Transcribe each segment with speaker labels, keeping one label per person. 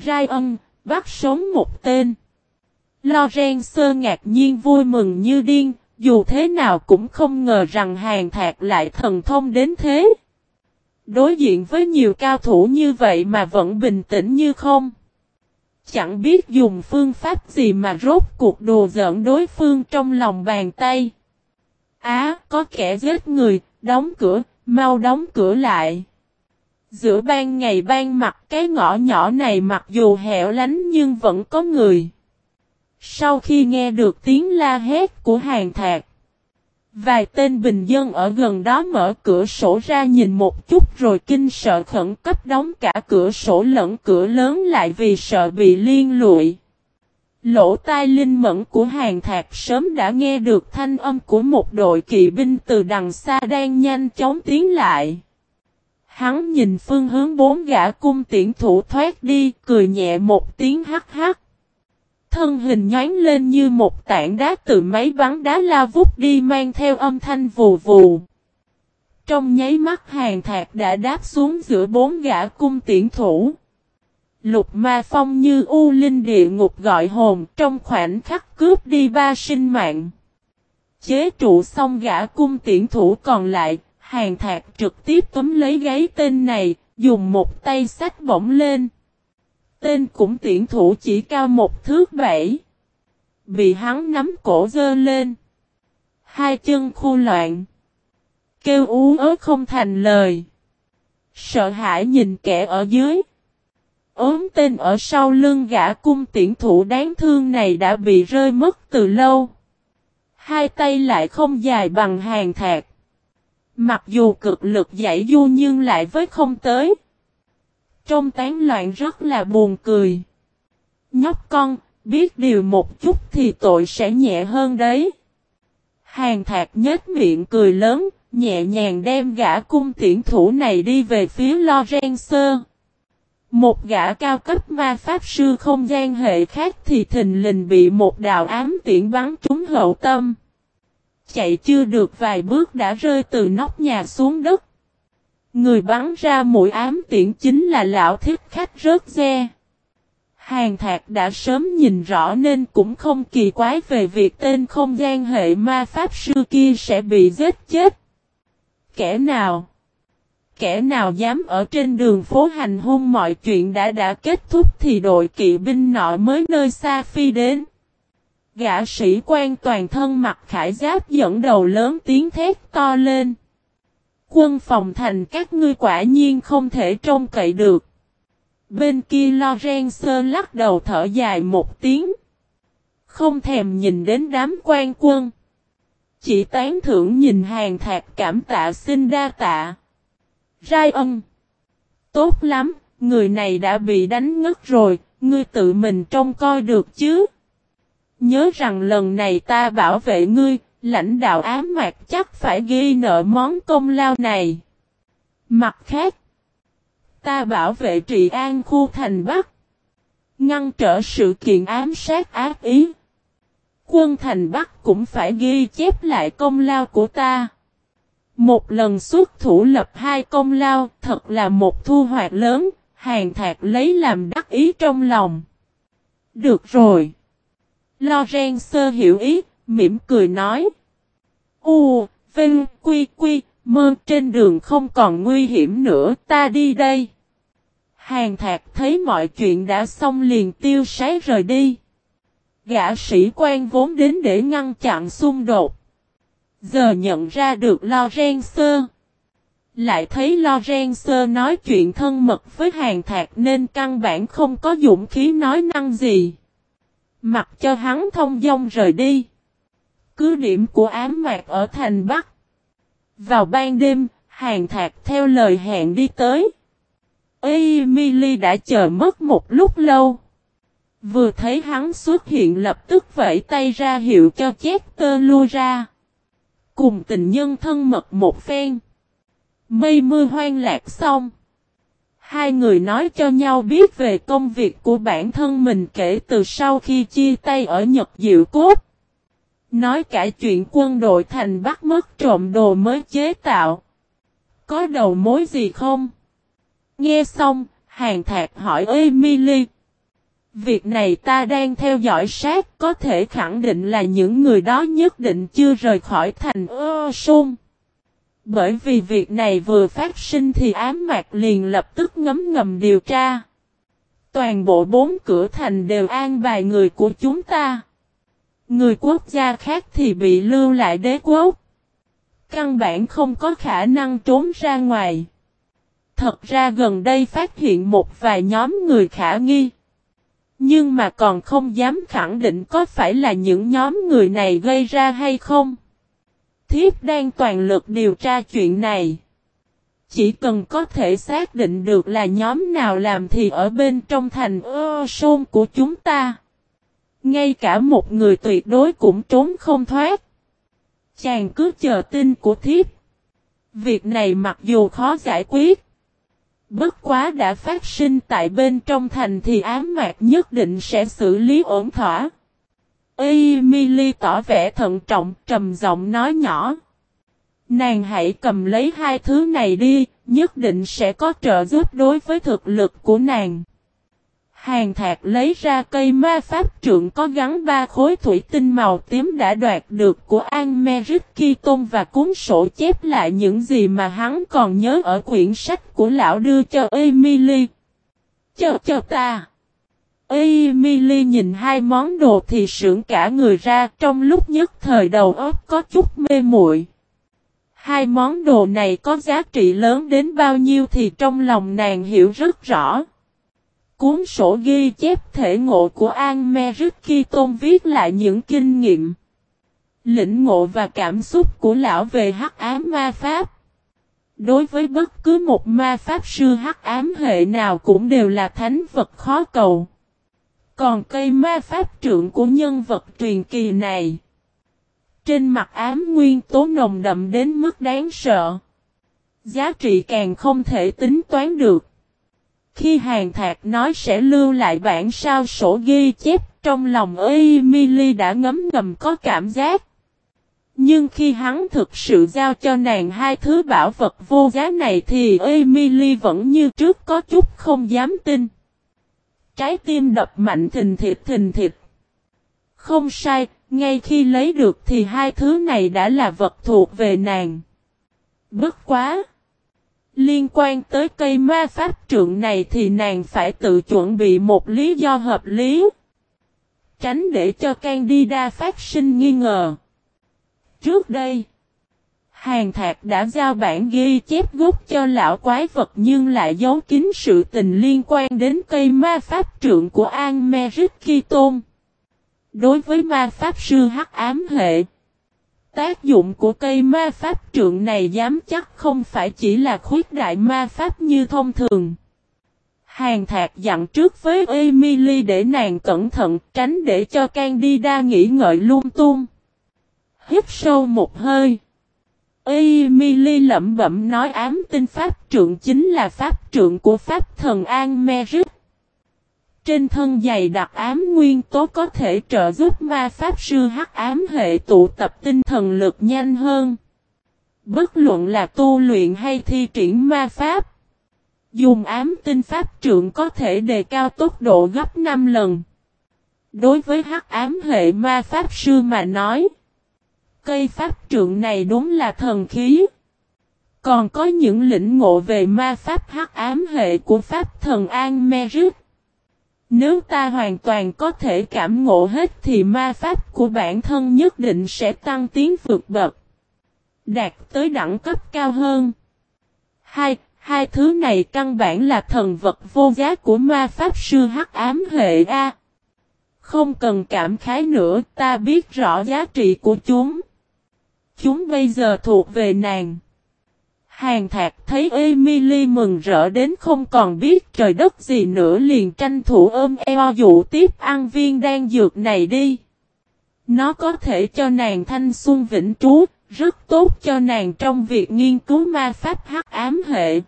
Speaker 1: Ryan, bắt sống một tên. Lorenzo ngạc nhiên vui mừng như điên, dù thế nào cũng không ngờ rằng Hàn Thạc lại thần thông đến thế. Đối diện với nhiều cao thủ như vậy mà vẫn bình tĩnh như không. Chẳng biết dùng phương pháp gì mà rốt cuộc đùa giỡn đối phương trong lòng bàn tay. Có kẻ giết người, đóng cửa, mau đóng cửa lại. Giữa ban ngày ban mặt cái ngõ nhỏ này mặc dù hẻo lánh nhưng vẫn có người. Sau khi nghe được tiếng la hét của Hàn Thạc, vài tên bình dân ở gần đó mở cửa sổ ra nhìn một chút rồi kinh sợ khẩn cấp đóng cả cửa sổ lẫn cửa lớn lại vì sợ bị liên lụy. Lỗ tai linh mẫn của Hàn Thạc sớm đã nghe được thanh âm của một đội kỵ binh từ đằng xa đang nhanh chóng tiến lại. Hắn nhìn phương hướng 4 gã cung tiễn thủ thoát đi, cười nhẹ một tiếng hắc hắc. Thân hình nhoáng lên như một tảng đá từ máy bắn đá lao vút đi mang theo âm thanh vù vù. Trong nháy mắt Hàn Thạc đã đáp xuống giữa 4 gã cung tiễn thủ. Lục Ma Phong như u linh địa ngục gọi hồn trong khoảnh khắc cướp đi 3 sinh mạng. Chế trụ xong gã cung tiễn thủ còn lại, Hàn Thạc trực tiếp túm lấy gáy tên này, dùng một tay xách bổng lên. Tên cũng tiễn thủ chỉ cao 1 thước 7. Bị hắn nắm cổ giơ lên. 2 chân khu loạn. Kêu ú ớ không thành lời. Sợ hãi nhìn kẻ ở dưới. Ốm tên ở sau lưng gã cung tiễn thủ đáng thương này đã bị rơi mất từ lâu. 2 tay lại không dài bằng Hàn Thạc. Mặc dù cực lực giãy du nhưng lại với không tới. Trong tán loạn rất là buồn cười. Nhóc con, biết điều một chút thì tội sẽ nhẹ hơn đấy. Hàn Thạc nhếch miệng cười lớn, nhẹ nhàng đem gã cung tiễn thủ này đi về phía Lorenzo. Một gã cao cấp ma pháp sư không gian hệ khác thì thình lình bị một đạo ám tiễn bắn trúng hậu tâm. Chạy chưa được vài bước đã rơi từ nóc nhà xuống đất. Người bắn ra mũi ám tiễn chính là lão thiết khách rớt re. Hàn Thạc đã sớm nhìn rõ nên cũng không kỳ quái về việc tên không gian hệ ma pháp sư kia sẽ bị giết chết. Kẻ nào dám ở trên đường phố hành hung mọi chuyện đã kết thúc thì đội kỵ binh nọ mới nơi xa phi đến. Gã sĩ quan toàn thân mặc khải giáp dẫn đầu lớn tiếng thét to lên. Quân phòng thành các ngươi quả nhiên không thể trông cậy được. Bên kia Lorenzo lắc đầu thở dài một tiếng. Không thèm nhìn đến đám quan quân. Chỉ tán thưởng nhìn Hàn Thạc cảm tạ xin đa tạ. Ryan. Tốt lắm, người này đã bị đánh ngất rồi, ngươi tự mình trông coi được chứ. Nhớ rằng lần này ta bảo vệ ngươi, lãnh đạo ám mạc chắc phải ghi nợ món công lao này. Mặt khác, ta bảo vệ trị an khu thành Bắc, ngăn trở sự kiện ám sát ác ý. Quân thành Bắc cũng phải ghi chép lại công lao của ta. Một lần xuất thủ lập 2 công lao, thật là một thu hoạch lớn, Hàn Thạc lấy làm đắc ý trong lòng. Được rồi. Lorenzo hiểu ý, mỉm cười nói. Vinh, quy, mơ trên đường không còn nguy hiểm nữa, ta đi đây. Hàn Thạc thấy mọi chuyện đã xong liền tiêu sái rời đi. Gã sĩ quan vốn đến để ngăn chặn xung đột. Giờ nhận ra được Lorenzo. Lại thấy Lorenzo nói chuyện thân mật với Hàn Thạc nên căn bản không có dũng khí nói năng gì. Mặc cho hắn thông dong rời đi. Cứ điểm của ám mạc ở thành Bắc. Vào ban đêm, Hàn Thạc theo lời hẹn đi tới. Emily đã chờ mất một lúc lâu. Vừa thấy hắn xuất hiện lập tức vẫy tay ra hiệu cho Chester lui ra. Cùng tình nhân thân mật một phen. Mây mưa hoang lạc xong. Hai người nói cho nhau biết về công việc của bản thân mình kể từ sau khi chia tay ở Nhật Diệu Cốt. Nói cả chuyện quân đội thành Bắc mất trộm đồ mới chế tạo. Có đầu mối gì không? Nghe xong, Hàn Thạc hỏi Emily. Việc này ta đang theo dõi sát, có thể khẳng định là những người đó nhất định chưa rời khỏi thành Sôn. Bởi vì việc này vừa phát sinh thì ám mạc liền lập tức ngấm ngầm điều tra. Toàn bộ 4 cửa thành đều an bài người của chúng ta. Người quốc gia khác thì bị lưu lại đế quốc. Căn bản không có khả năng trốn ra ngoài. Thật ra gần đây phát hiện một vài nhóm người khả nghi. Nhưng mà còn không dám khẳng định có phải là những nhóm người này gây ra hay không. Thiếp đang toàn lực điều tra chuyện này. Chỉ cần có thể xác định được là nhóm nào làm thì ở bên trong thành Sôn của chúng ta. Ngay cả một người tuyệt đối cũng trốn không thoát. Chàng cứ chờ tin của thiếp. Việc này mặc dù khó giải quyết. Bất quá đã phát sinh tại bên trong thành thì ám mạc nhất định sẽ xử lý ổn thỏa. Emily tỏ vẻ thận trọng, trầm giọng nói nhỏ. Nàng hãy cầm lấy 2 thứ này đi, nhất định sẽ có trợ giúp đối với thực lực của nàng. Hàn Thạc lấy ra cây ma pháp trượng có gắn 3 khối thủy tinh màu tím đã đoạt được của An-me-rít Ki-tôn và cuốn sổ chép lại những gì mà hắn còn nhớ ở quyển sách của lão đưa cho Emily. Cho ta. Emily nhìn 2 món đồ thì sững cả người ra, trong lúc nhất thời đầu óc có chút mê muội. 2 món đồ này có giá trị lớn đến bao nhiêu thì trong lòng nàng hiểu rất rõ. Cuốn sổ ghi chép thể ngộ của An-me-rít Ki-tôn viết lại những kinh nghiệm, lĩnh ngộ và cảm xúc của lão về hắc ám ma pháp. Đối với bất cứ một ma pháp sư hắc ám hệ nào cũng đều là thánh vật khó cầu. Còn cây ma pháp trượng của nhân vật truyền kỳ này, trên mặt ám nguyên tố nồng đậm đến mức đáng sợ. Giá trị càng không thể tính toán được. Khi Hàn Thạc nói sẽ lưu lại bản sao sổ ghi chép, trong lòng Emily đã ngấm ngầm có cảm giác. Nhưng khi hắn thực sự giao cho nàng 2 thứ bảo vật vô giá này thì Emily vẫn như trước có chút không dám tin. Trái tim đập mạnh thình thịch thình thịch. Không sai, ngay khi lấy được thì 2 thứ này đã là vật thuộc về nàng. Bất quá! Liên quan tới cây ma pháp trượng này thì nàng phải tự chuẩn bị một lý do hợp lý. Tránh để cho Candida phát sinh nghi ngờ. Trước đây, Hàn Thạc đã giao bản ghi chép gốc cho lão quái vật nhưng lại giấu kín sự tình liên quan đến cây ma pháp trượng của An-me-rít Ki-tôn. Đối với ma pháp sư hắc ám hệ, tác dụng của cây ma pháp trượng này dám chắc không phải chỉ là khuyết đại ma pháp như thông thường. Hàn Thạc dặn trước với Emily để nàng cẩn thận, tránh để cho Candida nghĩ ngợi lung tung. Hít sâu một hơi, Emily lẩm bẩm nói ám tinh pháp trượng chính là pháp trượng của pháp thần An-me-rít. Trên thân dày đặc ám nguyên tố có thể trợ giúp ma pháp sư hắc ám hệ tụ tập tinh thần lực nhanh hơn. Bất luận là tu luyện hay thi triển ma pháp, dùng ám tinh pháp trượng có thể đề cao tốc độ gấp 5 lần. Đối với hắc ám hệ ma pháp sư mà nói, cây pháp trượng này đúng là thần khí. Còn có những lĩnh ngộ về ma pháp hắc ám hệ của pháp thần An-me-rít. Nếu ta hoàn toàn có thể cảm ngộ hết thì ma pháp của bản thân nhất định sẽ tăng tiến vượt bậc, đạt tới đẳng cấp cao hơn. Hai thứ này căn bản là thần vật vô giá của ma pháp sư hắc ám hệ A. Không cần cảm khái nữa, ta biết rõ giá trị của chúng. Chúng bây giờ thuộc về nàng. Hàn Thạc thấy Emily mừng rỡ đến không còn biết trời đất gì nữa liền tranh thủ ôm eo dụ tiếp ăn viên đan dược này đi. Nó có thể cho nàng thanh xuân vĩnh trú, rất tốt cho nàng trong việc nghiên cứu ma pháp hắc ám hệ.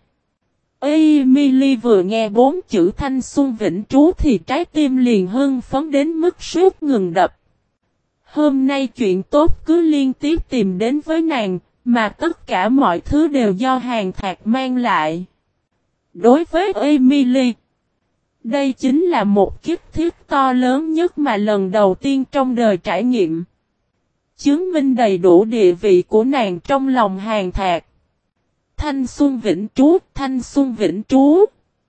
Speaker 1: Emily vừa nghe 4 chữ thanh xuân vĩnh trú thì trái tim liền hưng phấn đến mức suýt ngừng đập. Hôm nay chuyện tốt cứ liên tiếp tìm đến với nàng, mà tất cả mọi thứ đều do Hàn Thạc mang lại. Đối với Emily, Đây chính là một kích thiết to lớn nhất mà lần đầu tiên trong đời trải nghiệm. Chứng minh đầy đủ địa vị của nàng trong lòng Hàn Thạc. Thanh xuân vĩnh trú, thanh xuân vĩnh trú.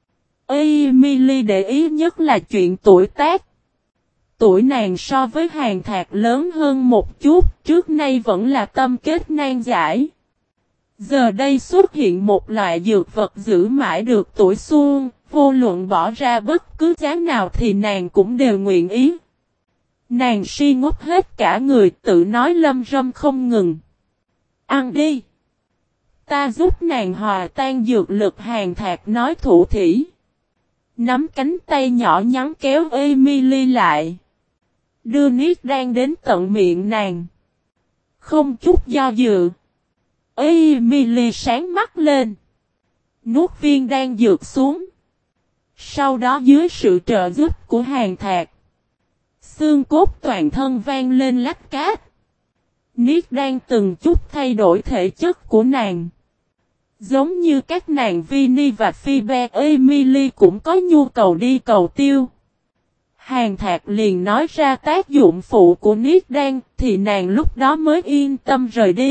Speaker 1: Emily để ý nhất là chuyện tuổi tác. Tuổi nàng so với Hàn Thạc lớn hơn một chút, trước nay vẫn là tâm kết nan giải. Giờ đây xuất hiện một loại dược vật giữ mãi được tuổi xuân, vô luận bỏ ra bất cứ giá nào thì nàng cũng đều nguyện ý. Nàng si ngốc hết cả người, tự nói lâm râm không ngừng. Ăn đi. Ta giúp nàng hòa tan dược lực. Hàn Thạc nói thủ thỉ. Nắm cánh tay nhỏ nhắn kéo Emily lại. Đưa niết đang đến tận miệng nàng. Không chút do dự. Emily sáng mắt lên. Nuốt viên đang dược xuống. Sau đó dưới sự trợ giúp của Hàn Thạc. Xương cốt toàn thân vang lên lách cát. Niết đang từng chút thay đổi thể chất của nàng. Giống như các nàng Vinny và Phoebe, Emily cũng có nhu cầu đi cầu tiêu. Hàn Thạc liền nói ra tác dụng phụ của Niết đan thì nàng lúc đó mới yên tâm rời đi.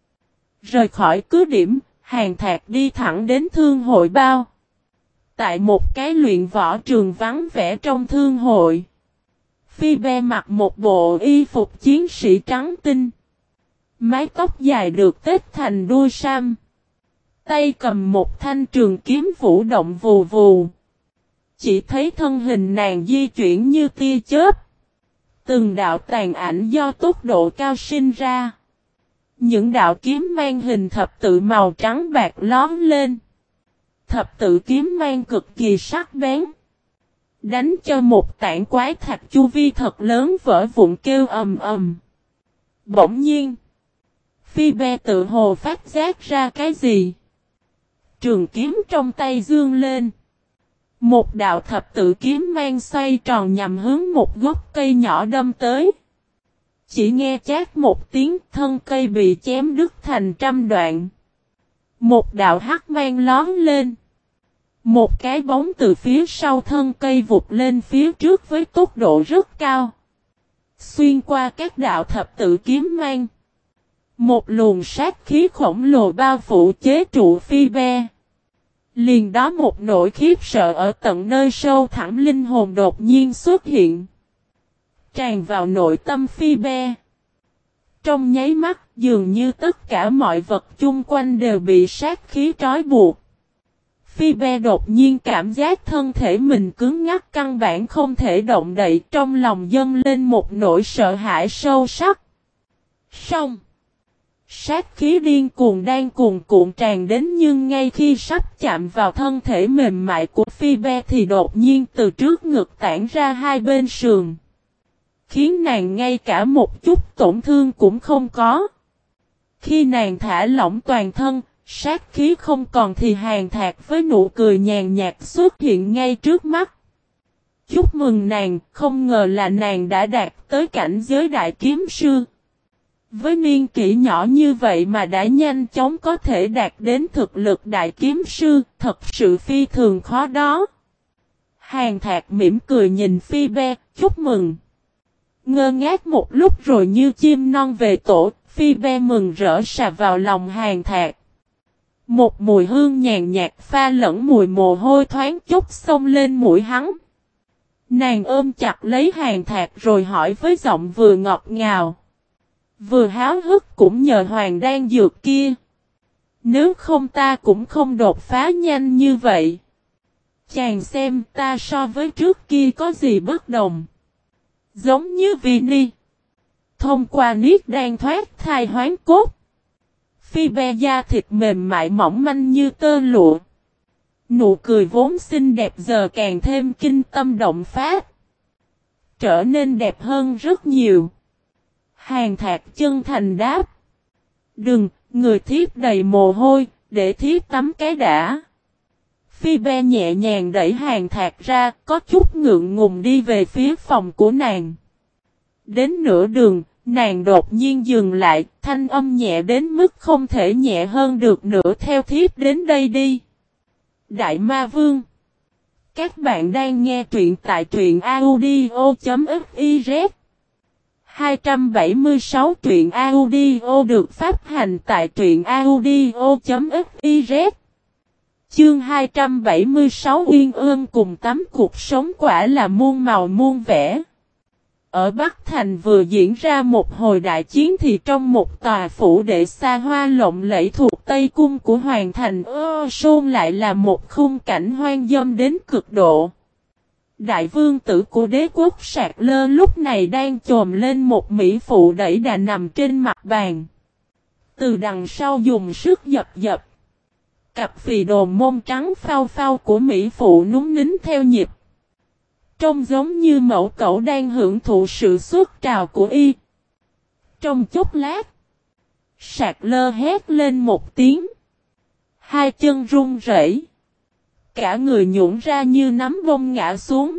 Speaker 1: Rời khỏi cứ điểm, Hàn Thạc đi thẳng đến thương hội bao. Tại một cái luyện võ trường vắng vẻ trong thương hội. Phoebe mặc một bộ y phục chiến sĩ trắng tinh. Mái tóc dài được tết thành đuôi sam. Tay cầm một thanh trường kiếm vũ động vù vù. Chỉ thấy thân hình nàng di chuyển như tia chớp. Từng đạo tàn ảnh do tốc độ cao sinh ra. Những đạo kiếm mang hình thập tự màu trắng bạc lóm lên. Thập tự kiếm mang cực kỳ sắc bén. Đánh cho một tảng quái thạch chu vi thật lớn vỡ vụn kêu ầm ầm. Bỗng nhiên. Phoebe tự hồ phát giác ra cái gì. Trường kiếm trong tay dương lên. Một đạo thập tự kiếm mang xoay tròn nhằm hướng một gốc cây nhỏ đâm tới. Chỉ nghe chát một tiếng, thân cây bị chém đứt thành trăm đoạn. Một đạo hắc mang lóm lên. Một cái bóng từ phía sau thân cây vụt lên phía trước với tốc độ rất cao. Xuyên qua các đạo thập tự kiếm mang. Một luồng sát khí khổng lồ bao phủ chế trụ Phoebe. Liền đó một nỗi khiếp sợ ở tận nơi sâu thẳm linh hồn đột nhiên xuất hiện. Tràn vào nội tâm Phoebe. Trong nháy mắt dường như tất cả mọi vật chung quanh đều bị sát khí trói buộc. Phoebe đột nhiên cảm giác thân thể mình cứng ngắc căn bản không thể động đậy, trong lòng dâng lên một nỗi sợ hãi sâu sắc. Xong. Sát khí điên cuồng đang cuồn cuộn tràn đến nhưng ngay khi sắp chạm vào thân thể mềm mại của Phoebe thì đột nhiên từ trước ngực tản ra hai bên sườn. Khiến nàng ngay cả một chút tổn thương cũng không có. Khi nàng thả lỏng toàn thân, sát khí không còn thì Hàn Thạc với nụ cười nhàn nhạt xuất hiện ngay trước mắt. Chúc mừng nàng, không ngờ là nàng đã đạt tới cảnh giới đại kiếm sư. Với niên kỷ nhỏ như vậy mà đã nhanh chóng có thể đạt đến thực lực đại kiếm sư, thật sự phi thường khó đó. Hàn Thạc mỉm cười nhìn Phoebe, chúc mừng. Ngơ ngác một lúc rồi như chim non về tổ, Phoebe mừng rỡ xà vào lòng Hàn Thạc. Một mùi hương nhàn nhạt pha lẫn mùi mồ hôi thoáng chút xông lên mũi hắn. Nàng ôm chặt lấy Hàn Thạc rồi hỏi với giọng vừa ngọt ngào. Vừa háo hức cũng nhờ hoàng đan dược kia. Nếu không ta cũng không đột phá nhanh như vậy. Chàng xem ta so với trước kia có gì bất đồng. Giống như Vinny. Thông qua niết đan thoát thai hoán cốt. Phoebe da thịt mềm mại mỏng manh như tơ lụa. Nụ cười vốn xinh đẹp giờ càng thêm kinh tâm động phát. Trở nên đẹp hơn rất nhiều. Hàn Thạc chân thành đáp. Đừng, người thiếp đầy mồ hôi, để thiếp tắm cái đã. Phoebe nhẹ nhàng đẩy Hàn Thạc ra, có chút ngượng ngùng đi về phía phòng của nàng. Đến nửa đường, nàng đột nhiên dừng lại, thanh âm nhẹ đến mức không thể nhẹ hơn được nữa theo thiếp đến đây đi. Đại Ma Vương. Các bạn đang nghe truyện tại truyện audio.fiz. 276 truyện audio được phát hành tại truyện audio.fiz. Chương 276 Uyên Ương cùng tắm cuộc sống quả là muôn màu muôn vẻ. Ở Bắc Thành vừa diễn ra một hồi đại chiến thì trong một tòa phủ đệ xa hoa lộng lẫy thuộc Tây Cung của Hoàng thành Sơn lại là một khung cảnh hoang dâm đến cực độ. Đại vương tử của đế quốc Sạc Lơ lúc này đang chồm lên một mỹ phụ đẩy đà nằm trên mặt bàn. Từ đằng sau dùng sức dập dập. Cặp phì đồn mông trắng phao phao của mỹ phụ núng nín theo nhịp. Trông giống như mẫu cẩu đang hưởng thụ sự xuất trào của y. Trong chốc lát, Sạc Lơ hét lên một tiếng. Hai chân run rẩy, cả người nhũn ra như nắm bông ngã xuống.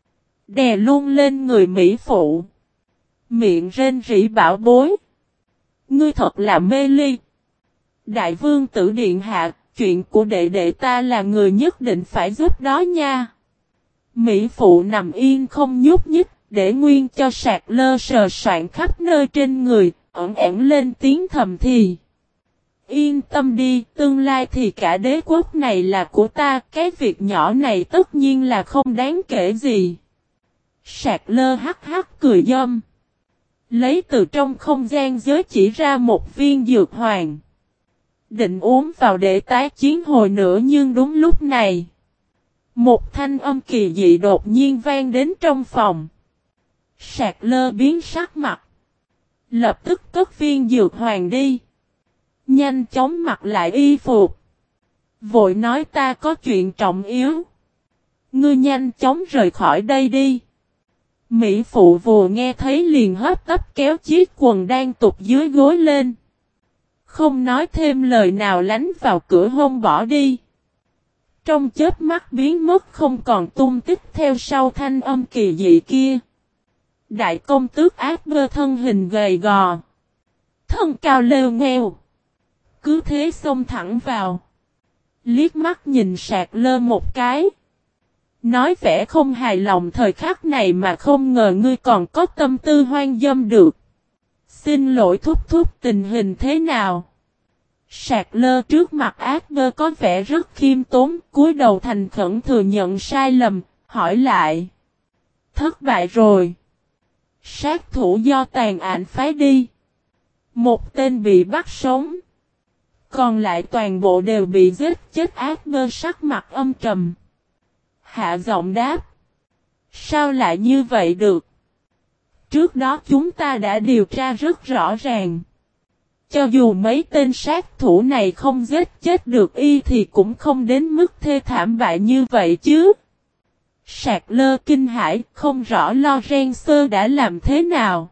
Speaker 1: Đè luôn lên người mỹ phụ. Miệng rên rỉ bảo bối. Ngươi thật là mê ly. Đại vương tử điện hạ, chuyện của đệ đệ ta là người nhất định phải giúp đó nha. Mỹ phụ nằm yên không nhúc nhích, để nguyên cho Sạc Lơ sờ soạn khắp nơi trên người, ẩn ẩn lên tiếng thầm thì. Yên tâm đi, tương lai thì cả đế quốc này là của ta, cái việc nhỏ này tất nhiên là không đáng kể gì. Sạc Lơ hắc hắc cười dâm. Lấy từ trong không gian giới chỉ ra một viên dược hoàng. Định uống vào để tái chiến hồi nữa nhưng đúng lúc này. Một thanh âm kỳ dị đột nhiên vang đến trong phòng. Sạc Lơ biến sắc mặt. Lập tức cất viên dược hoàng đi. Nhanh chóng mặc lại y phục. Vội nói ta có chuyện trọng yếu. Ngươi nhanh chóng rời khỏi đây đi. Mỹ phụ vừa nghe thấy liền hấp tấp kéo chiếc quần đang tụt dưới gối lên. Không nói thêm lời nào lánh vào cửa hông bỏ đi. Trong chớp mắt biến mất không còn tung tích theo sau thanh âm kỳ dị kia. Đại công tước ác bơ thân hình gầy gò. Thân cao lêu nghèo. Cứ thế xông thẳng vào. Liếc mắt nhìn Sạc Lơ một cái. Nói vẻ không hài lòng thời khắc này mà không ngờ ngươi còn có tâm tư hoang dâm được. Xin lỗi thúc thúc, tình hình thế nào? Sạc Lơ trước mặt ác bơ có vẻ rất khiêm tốn, cúi đầu thành khẩn thừa nhận sai lầm, hỏi lại. Thất bại rồi. Sát thủ do tàn ảnh phái đi. Một tên bị bắt sống. Còn lại toàn bộ đều bị giết chết. Ác bơ sắc mặt âm trầm. Hạ giọng đáp. Sao lại như vậy được? Trước đó chúng ta đã điều tra rất rõ ràng. Cho dù mấy tên sát thủ này không giết chết được y thì cũng không đến mức thê thảm bại như vậy chứ. Sạc Lơ kinh hãi, không rõ Lorenzo đã làm thế nào.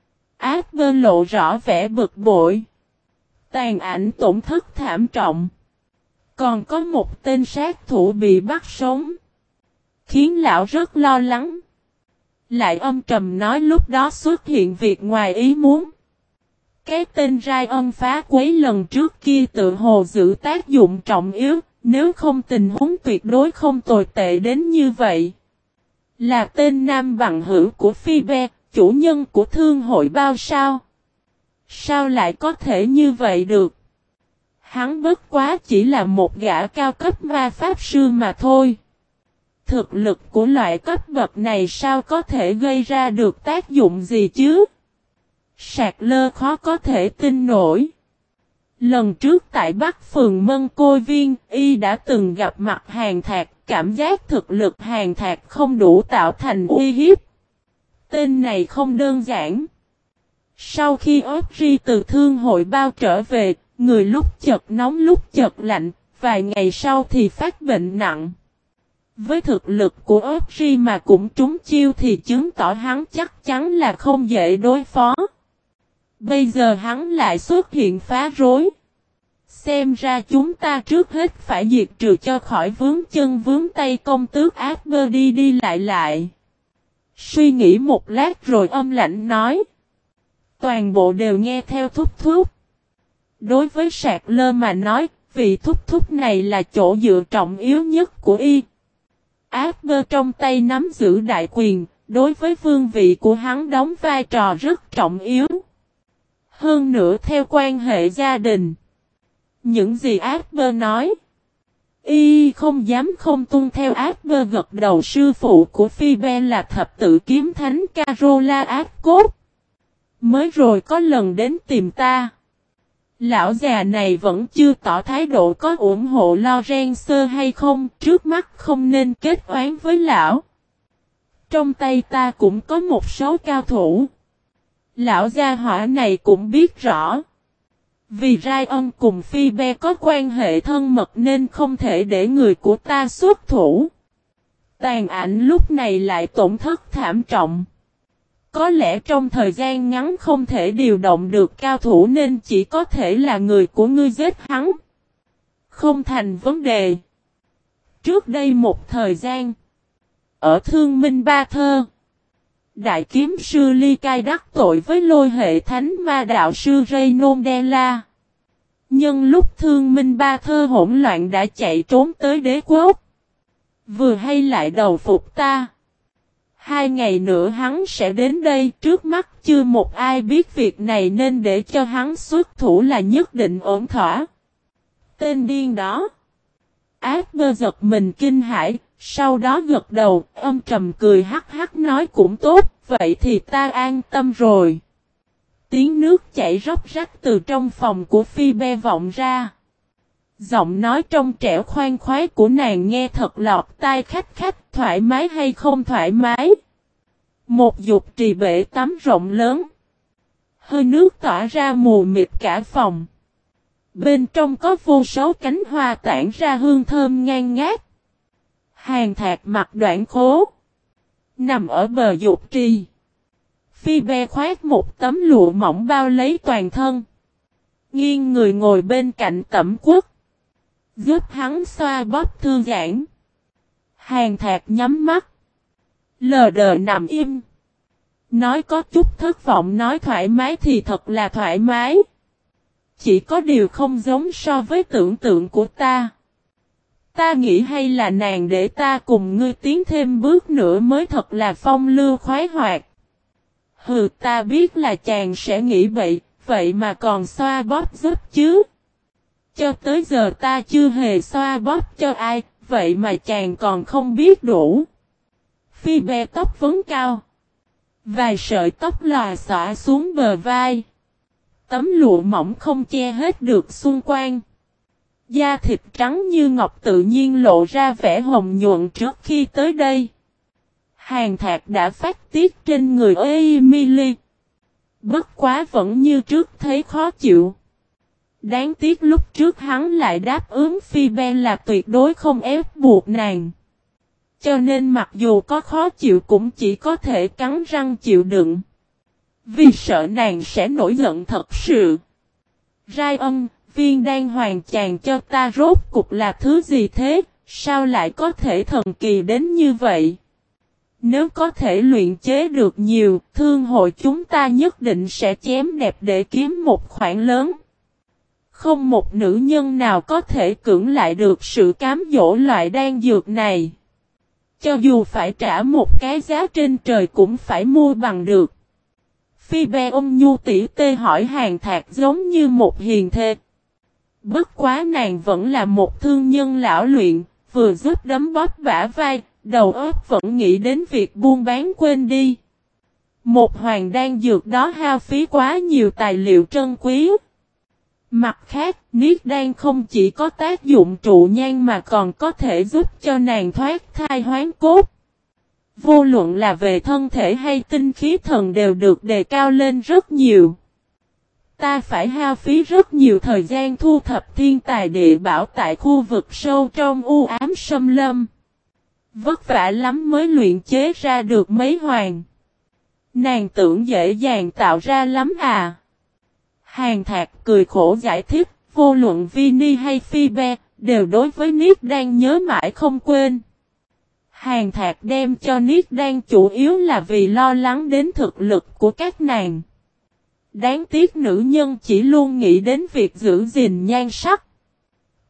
Speaker 1: Ác bơ lộ rõ vẻ bực bội. Tàn ảnh tổn thất thảm trọng. Còn có một tên sát thủ bị bắt sống. Khiến lão rất lo lắng. Lại âm trầm nói lúc đó xuất hiện việc ngoài ý muốn. Cái tên Ryan phá quấy lần trước kia tự hồ giữ tác dụng trọng yếu, nếu không tình huống tuyệt đối không tồi tệ đến như vậy. Là tên nam bằng hữu của Phoebe, chủ nhân của thương hội bao sao? Sao lại có thể như vậy được? Hắn bất quá chỉ là một gã cao cấp ma pháp sư mà thôi. Thực lực của loại cấp bậc này sao có thể gây ra được tác dụng gì chứ? Sạc Lơ khó có thể tin nổi. Lần trước tại Bắc Phường Mân Côi Viên, y đã từng gặp mặt Hàn Thạc, cảm giác thực lực Hàn Thạc không đủ tạo thành uy hiếp. Tên này không đơn giản. Sau khi Audrey từ thương hội bao trở về, người lúc chợt nóng lúc chợt lạnh, vài ngày sau thì phát bệnh nặng. Với thực lực của Audrey mà cũng trúng chiêu thì chứng tỏ hắn chắc chắn là không dễ đối phó. Bây giờ hắn lại xuất hiện phá rối. Xem ra chúng ta trước hết phải diệt trừ cho khỏi vướng chân vướng tay công tước Asper đi đi lại lại. Suy nghĩ một lát rồi âm lạnh nói. Toàn bộ đều nghe theo thúc thúc. Đối với Sạc Lơ mà nói, vị thúc thúc này là chỗ dựa trọng yếu nhất của y. Asper trong tay nắm giữ đại quyền, đối với vương vị của hắn đóng vai trò rất trọng yếu. Hơn nữa theo quan hệ gia đình. Những gì Asper nói, y không dám không tuân theo. Asper gật đầu. Sư phụ của Phoebe là thập tự kiếm thánh Carola Ascot. Mới rồi có lần đến tìm ta. Lão già này vẫn chưa tỏ thái độ có ủng hộ Lorenzo hay không. Trước mắt không nên kết oán với lão. Trong tay ta cũng có một số cao thủ. Lão gia hỏa này cũng biết rõ. Vì Ryan cùng Phoebe có quan hệ thân mật nên không thể để người của ta xuất thủ. Tàn ảnh lúc này lại tổn thất thảm trọng. Có lẽ trong thời gian ngắn không thể điều động được cao thủ nên chỉ có thể là người của ngươi giết hắn. Không thành vấn đề. Trước đây một thời gian, ở Thương Minh Ba Thơ, đại kiếm sư Ly Cai đắc tội với lôi hệ thánh ma đạo sư Raynondela. Nhưng lúc Thương Minh Ba Thơ hỗn loạn đã chạy trốn tới đế quốc. Vừa hay lại đầu phục ta. 2 ngày nữa hắn sẽ đến đây. Trước mắt chưa một ai biết việc này nên để cho hắn xuất thủ là nhất định ổn thỏa. Tên điên đó. Asper giật mình kinh hãi. Sau đó gật đầu, âm trầm cười hắc hắc nói cũng tốt, vậy thì ta an tâm rồi. Tiếng nước chảy róc rách từ trong phòng của Phoebe vọng ra. Giọng nói trong trẻo khoan khoái của nàng nghe thật lọt tai khách khách, thoải mái hay không thoải mái. Một dục trì bể tắm rộng lớn. Hơi nước tỏa ra mù mịt cả phòng. Bên trong có vô số cánh hoa tản ra hương thơm ngang ngát. Hàn Thạc mặt đoạn khố. Nằm ở bờ dục trì. Phoebe khoác một tấm lụa mỏng bao lấy toàn thân. Nghiêng người ngồi bên cạnh Tẩm Quốc. Giúp hắn xoa bóp thư giãn. Hàn Thạc nhắm mắt. Lờ đờ nằm im. Nói có chút thất vọng, nói thoải mái thì thật là thoải mái. Chỉ có điều không giống so với tưởng tượng của ta. Ta nghĩ hay là nàng để ta cùng ngươi tiến thêm bước nữa mới thật là phong lưu khoái hoạt. Hừ, ta biết là chàng sẽ nghĩ vậy mà còn xoa bóp giúp chứ. Cho tới giờ ta chưa hề xoa bóp cho ai, vậy mà chàng còn không biết đủ. Phoebe tóc vấn cao. Vài sợi tóc lòa xõa xuống bờ vai. Tấm lụa mỏng không che hết được xung quanh. Da thịt trắng như ngọc tự nhiên lộ ra vẻ hồng nhuận trước khi tới đây. Hàn Thạc đã phát tiết trên người Emily. Bất quá vẫn như trước thấy khó chịu. Đáng tiếc lúc trước hắn lại đáp ứng Phoebe là tuyệt đối không ép buộc nàng. Cho nên mặc dù có khó chịu cũng chỉ có thể cắn răng chịu đựng. Vì sợ nàng sẽ nổi giận thật sự. Ryan, viên đan hoàng chàng cho ta rốt cục là thứ gì thế, sao lại có thể thần kỳ đến như vậy? Nếu có thể luyện chế được nhiều, thương hội chúng ta nhất định sẽ chém đẹp để kiếm một khoản lớn. Không một nữ nhân nào có thể cưỡng lại được sự cám dỗ loại đan dược này. Cho dù phải trả một cái giá trên trời cũng phải mua bằng được. Phoebe ôm nhu tỉ tê hỏi Hàn Thạc giống như một hiền thê. Bất quá nàng vẫn là một thương nhân lão luyện, vừa giúp đấm bóp bả vai, đầu óc vẫn nghĩ đến việc buôn bán quên đi. Một hoàng đan dược đó hao phí quá nhiều tài liệu trân quý. Mặt khác, niết đan không chỉ có tác dụng trụ nhan mà còn có thể giúp cho nàng thoát thai hoán cốt. Vô luận là về thân thể hay tinh khí thần đều được đề cao lên rất nhiều. Ta phải hao phí rất nhiều thời gian thu thập thiên tài địa bảo tại khu vực sâu trong u ám xâm lâm. Vất vả lắm mới luyện chế ra được mấy hoàng. Nàng tưởng dễ dàng tạo ra lắm à. Hàn Thạc cười khổ giải thích, vô luận Vinny hay Phoebe, đều đối với Niết Đan nhớ mãi không quên. Hàn Thạc đem cho Niết Đan chủ yếu là vì lo lắng đến thực lực của các nàng. Đáng tiếc nữ nhân chỉ luôn nghĩ đến việc giữ gìn nhan sắc.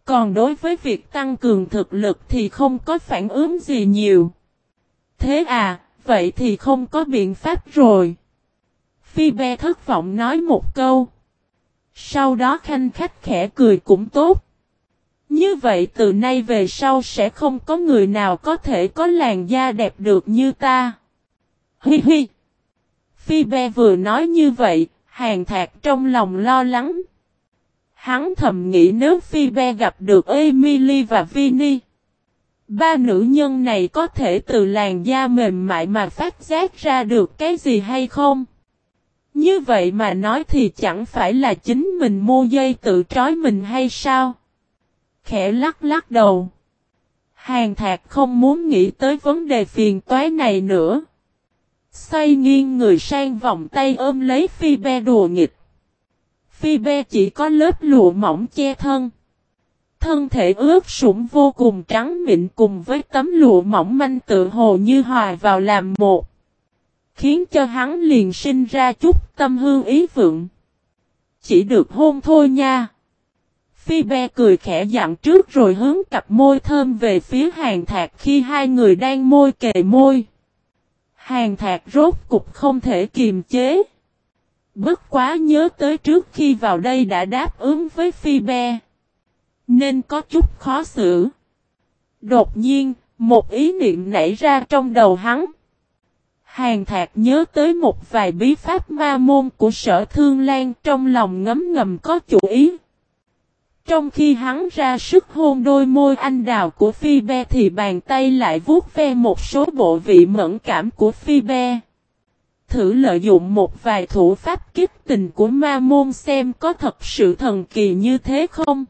Speaker 1: Còn đối với việc tăng cường thực lực thì không có phản ứng gì nhiều. Thế à, vậy thì không có biện pháp rồi. Phi-be thất vọng nói một câu. Sau đó khanh khách khẽ cười cũng tốt. Như vậy từ nay về sau sẽ không có người nào có thể có làn da đẹp được như ta. Hi hi. Phi-be vừa nói như vậy, Hàn Thạc trong lòng lo lắng. Hắn thầm nghĩ nếu Phi-be gặp được Emily và Vinny, ba nữ nhân này có thể từ làn da mềm mại mà phát giác ra được cái gì hay không? Như vậy mà nói thì chẳng phải là chính mình mua dây tự trói mình hay sao? Khẽ lắc lắc đầu. Hàn Thạc không muốn nghĩ tới vấn đề phiền toái này nữa. Xoay nghiêng người sang vòng tay ôm lấy Phi-be đùa nghịch. Phi-be chỉ có lớp lụa mỏng che thân. Thân thể ướt sũng vô cùng trắng mịn cùng với tấm lụa mỏng manh tự hồ như hòa vào làm một. Khiến cho hắn liền sinh ra chút tâm hương ý vượng. Chỉ được hôn thôi nha. Phi-be cười khẽ dặn trước rồi hướng cặp môi thơm về phía Hàn Thạc khi hai người đang môi kề môi. Hàn Thạc rốt cục không thể kiềm chế. Bất quá nhớ tới trước khi vào đây đã đáp ứng với Phi-be, nên có chút khó xử. Đột nhiên, một ý niệm nảy ra trong đầu hắn. Hàn Thạc nhớ tới một vài bí pháp ma môn của Sở Thương Lan, trong lòng ngấm ngầm có chủ ý. Trong khi hắn ra sức hôn đôi môi anh đào của Phi-be thì bàn tay lại vuốt ve một số bộ vị mẫn cảm của Phi-be. Thử lợi dụng một vài thủ pháp kích tình của ma môn xem có thật sự thần kỳ như thế không?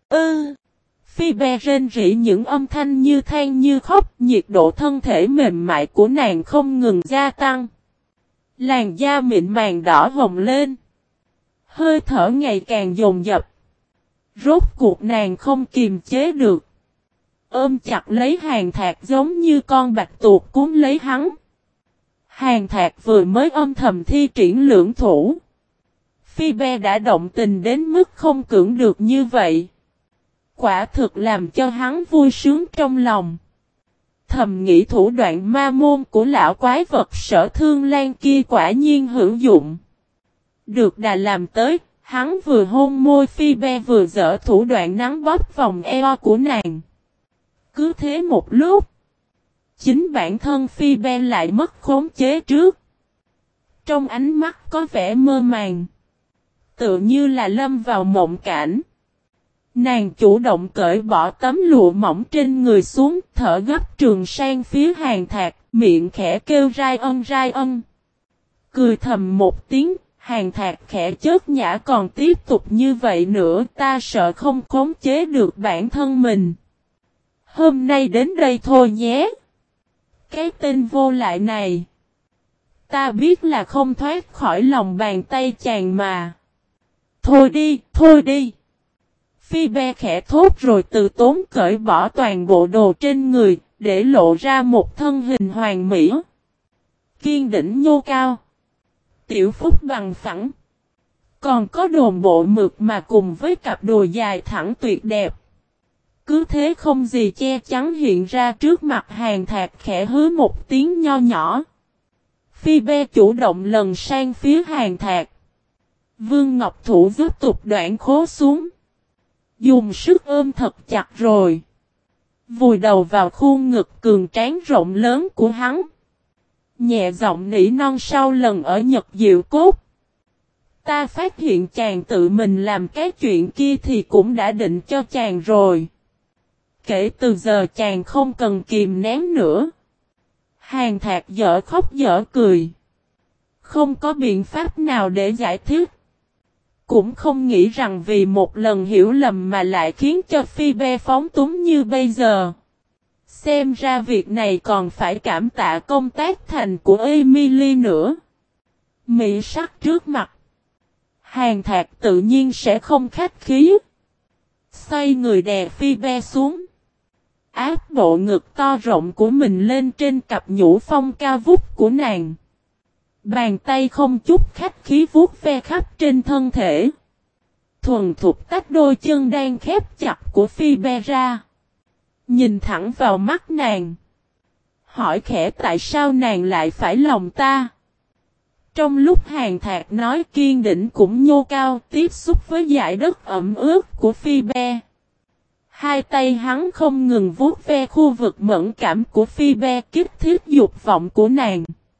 Speaker 1: Phi-be rên rỉ những âm thanh như than như khóc, nhiệt độ thân thể mềm mại của nàng không ngừng gia tăng. Làn da mịn màng đỏ hồng lên. Hơi thở ngày càng dồn dập. Rốt cuộc nàng không kiềm chế được. Ôm chặt lấy Hàn Thạc giống như con bạch tuộc cuốn lấy hắn. Hàn Thạc vừa mới âm thầm thi triển lưỡng thủ. Phi-be đã động tình đến mức không cưỡng được như vậy. Quả thực làm cho hắn vui sướng trong lòng. Thầm nghĩ thủ đoạn ma môn của lão quái vật Sở Thương Lan kia quả nhiên hữu dụng. Được đà làm tới, hắn vừa hôn môi Phi-be vừa dở thủ đoạn nắn bóp vòng eo của nàng. Cứ thế một lúc, chính bản thân Phi-be lại mất khống chế trước. Trong ánh mắt có vẻ mơ màng, tựa như là lâm vào mộng cảnh. Nàng chủ động cởi bỏ tấm lụa mỏng trên người xuống, thở gấp trường sang phía Hàn Thạc, miệng khẽ kêu rai ân. Cười thầm một tiếng, Hàn Thạc khẽ chớp nhã còn tiếp tục như vậy nữa ta sợ không khống chế được bản thân mình. Hôm nay đến đây thôi nhé. Cái tên vô lại này. Ta biết là không thoát khỏi lòng bàn tay chàng mà. Thôi đi. Phi-be khẽ thốt rồi từ tốn cởi bỏ toàn bộ đồ trên người, để lộ ra một thân hình hoàn mỹ. Kiên đỉnh nhô cao. Tiểu phúc bằng phẳng. Còn có đồn bộ mượt mà cùng với cặp đùi dài thẳng tuyệt đẹp. Cứ thế không gì che chắn hiện ra trước mặt Hàn Thạc khẽ hứ một tiếng nho nhỏ. Phi-be chủ động lần sang phía Hàn Thạc. Vương Ngọc Thủ giúp tục đoạn khố xuống. Dùng sức ôm thật chặt rồi. Vùi đầu vào khuôn ngực cường tráng rộng lớn của hắn. Nhẹ giọng nỉ non sau lần ở Nhật Diệu Cốt. Ta phát hiện chàng tự mình làm cái chuyện kia thì cũng đã định cho chàng rồi. Kể từ giờ chàng không cần kìm nén nữa. Hàn Thạc dở khóc dở cười. Không có biện pháp nào để giải thích. Cũng không nghĩ rằng vì một lần hiểu lầm mà lại khiến cho Phi-be phóng túng như bây giờ. Xem ra việc này còn phải cảm tạ công tác thành của Emily nữa. Mỹ sắc trước mặt. Hàn Thạc tự nhiên sẽ không khách khí. Xoay người đè Phi-be xuống. Áp bộ ngực to rộng của mình lên trên cặp nhũ phong cao vút của nàng. Bàn tay không chút khách khí vuốt ve khắp trên thân thể. thuần thục tách đôi chân đang khép chặt của Phi Be ra. Nhìn thẳng vào mắt nàng. Hỏi khẽ tại sao nàng lại phải lòng ta. Trong lúc Hàn Thạc nói kiên định cũng nhô cao tiếp xúc với dải đất ẩm ướt của Phi Be. Hai tay hắn không ngừng vuốt ve khu vực mẫn cảm của Phi Be kích thích dục vọng của nàng.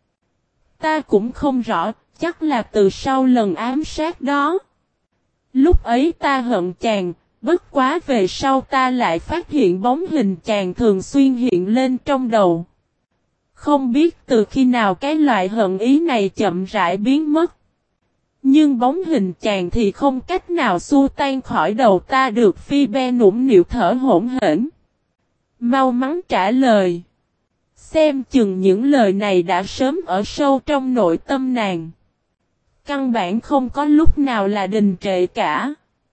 Speaker 1: Ta cũng không rõ, chắc là từ sau lần ám sát đó. Lúc ấy ta hận chàng, bất quá về sau ta lại phát hiện bóng hình chàng thường xuyên hiện lên trong đầu. Không biết từ khi nào cái loại hận ý này chậm rãi biến mất. Nhưng bóng hình chàng thì không cách nào xua tan khỏi đầu ta được. Phi Be nũng nịu thở hổn hển. Mau mắn trả lời. Xem chừng những lời này đã sớm ở sâu trong nội tâm nàng. Căn bản không có lúc nào là đình trệ cả.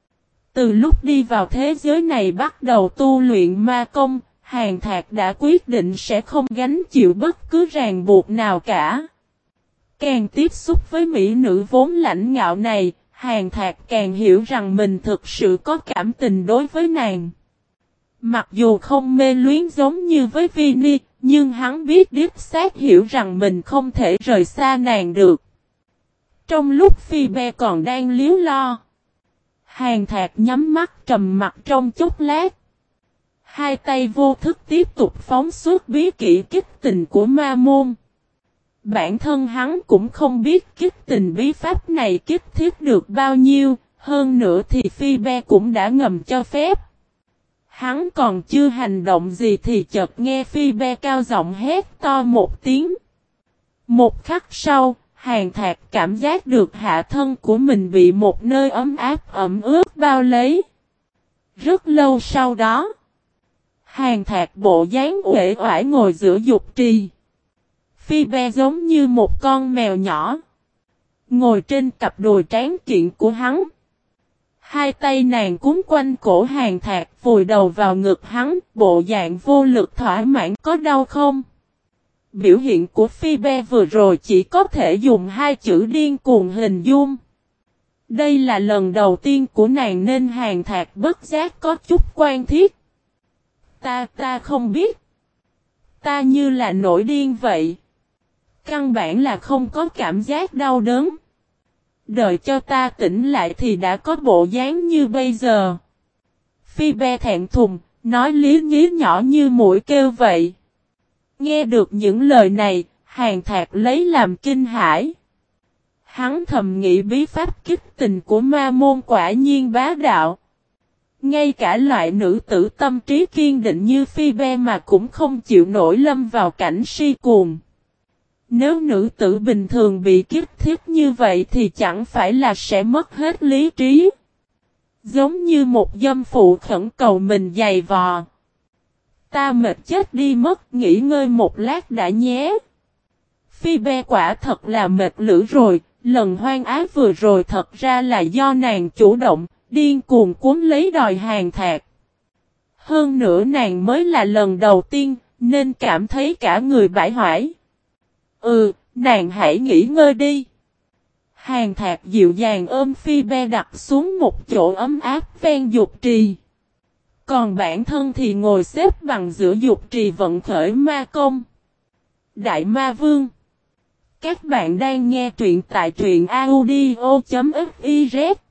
Speaker 1: Từ lúc đi vào thế giới này bắt đầu tu luyện ma công, Hàn Thạc đã quyết định sẽ không gánh chịu bất cứ ràng buộc nào cả. Càng tiếp xúc với mỹ nữ vốn lãnh ngạo này, Hàn Thạc càng hiểu rằng mình thực sự có cảm tình đối với nàng. Mặc dù không mê luyến giống như với Vini, nhưng hắn biết đích xác hiểu rằng mình không thể rời xa nàng được. Trong lúc Phi Be còn đang líu lo, Hàn Thạc nhắm mắt trầm mặt trong chốc lát. Hai tay vô thức tiếp tục phóng xuất bí kỹ kích tình của ma môn. Bản thân hắn cũng không biết kích tình bí pháp này kích thiết được bao nhiêu, hơn nữa thì Phi Be cũng đã ngầm cho phép. Hắn còn chưa hành động gì thì chợt nghe Phi Be cao giọng hét to một tiếng. Một khắc sau, Hàn Thạc cảm giác được hạ thân của mình bị một nơi ấm áp ẩm ướt bao lấy. Rất lâu sau đó, Hàn Thạc bộ dáng uể oải ngồi giữa dục trì. Phi Be giống như một con mèo nhỏ, ngồi trên cặp đùi tráng kiện của hắn. Hai tay nàng cuốn quanh cổ Hàn Thạc vùi đầu vào ngực hắn, bộ dạng vô lực thỏa mãn. Có đau không? Biểu hiện của Phi Be vừa rồi chỉ có thể dùng hai chữ điên cuồng hình dung. Đây là lần đầu tiên của nàng nên Hàn Thạc bất giác có chút quan thiết. Ta không biết. Ta như là nổi điên vậy. Căn bản là không có cảm giác đau đớn. Đợi cho ta tỉnh lại thì đã có bộ dáng như bây giờ. Phi Be thẹn thùng, nói lý nhí nhỏ như mũi kêu vậy. Nghe được những lời này, Hàn Thạc lấy làm kinh hãi. Hắn thầm nghĩ bí pháp kích tình của ma môn quả nhiên bá đạo. Ngay cả loại nữ tử tâm trí kiên định như Phi Be mà cũng không chịu nổi lâm vào cảnh si cuồng. Nếu nữ tử bình thường bị kích thích như vậy thì chẳng phải là sẽ mất hết lý trí. Giống như một dâm phụ khẩn cầu mình giày vò. Ta mệt chết đi mất, nghỉ ngơi một lát đã nhé. Phi Be quả thật là mệt lử rồi, lần hoang ái vừa rồi thật ra là do nàng chủ động, điên cuồng cuốn lấy đòi Hàn Thạc. Hơn nữa nàng mới là lần đầu tiên, nên cảm thấy cả người bãi hoải. Nàng hãy nghỉ ngơi đi. Hàn Thạc dịu dàng ôm Phi Be đặt xuống một chỗ ấm áp ven dục trì. Còn bản thân thì ngồi xếp bằng giữa dục trì vận khởi ma công. Đại Ma Vương. Các bạn đang nghe truyện tại truyện audio.fiz.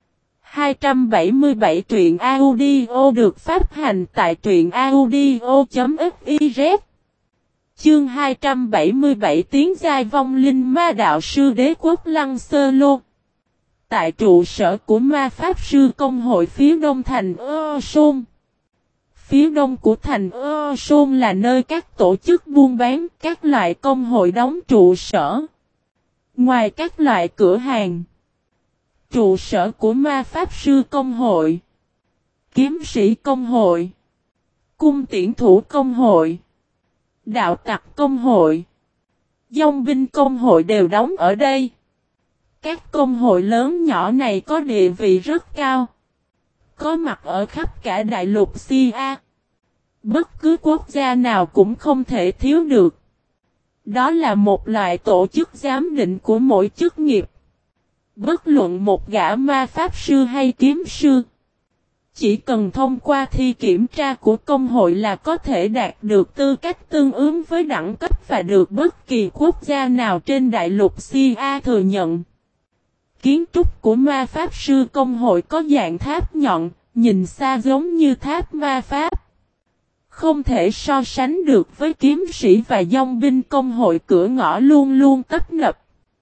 Speaker 1: 277 truyện audio được phát hành tại truyện audio.fiz. Chương 277 Tiến giai vong linh ma đạo sư đế quốc Lăng Sơ Lô. Tại trụ sở của ma pháp sư công hội phía đông thành Sôn. Phía đông của thành Sôn là nơi các tổ chức buôn bán, các loại công hội đóng trụ sở. Ngoài các loại cửa hàng, trụ sở của ma pháp sư công hội, kiếm sĩ công hội, cung tiễn thủ công hội, đạo tặc công hội, dòng binh công hội đều đóng ở đây. Các công hội lớn nhỏ này có địa vị rất cao, có mặt ở khắp cả đại lục Sia. Bất cứ quốc gia nào cũng không thể thiếu được. Đó là một loại tổ chức giám định của mỗi chức nghiệp. Bất luận một gã ma pháp sư hay kiếm sư, chỉ cần thông qua thi kiểm tra của công hội là có thể đạt được tư cách tương ứng với đẳng cấp và được bất kỳ quốc gia nào trên đại lục CA thừa nhận. Kiến trúc của ma pháp sư công hội có dạng tháp nhọn, nhìn xa giống như tháp ma pháp. Không thể so sánh được với kiếm sĩ và dòng binh công hội, cửa ngõ luôn luôn tấp nập.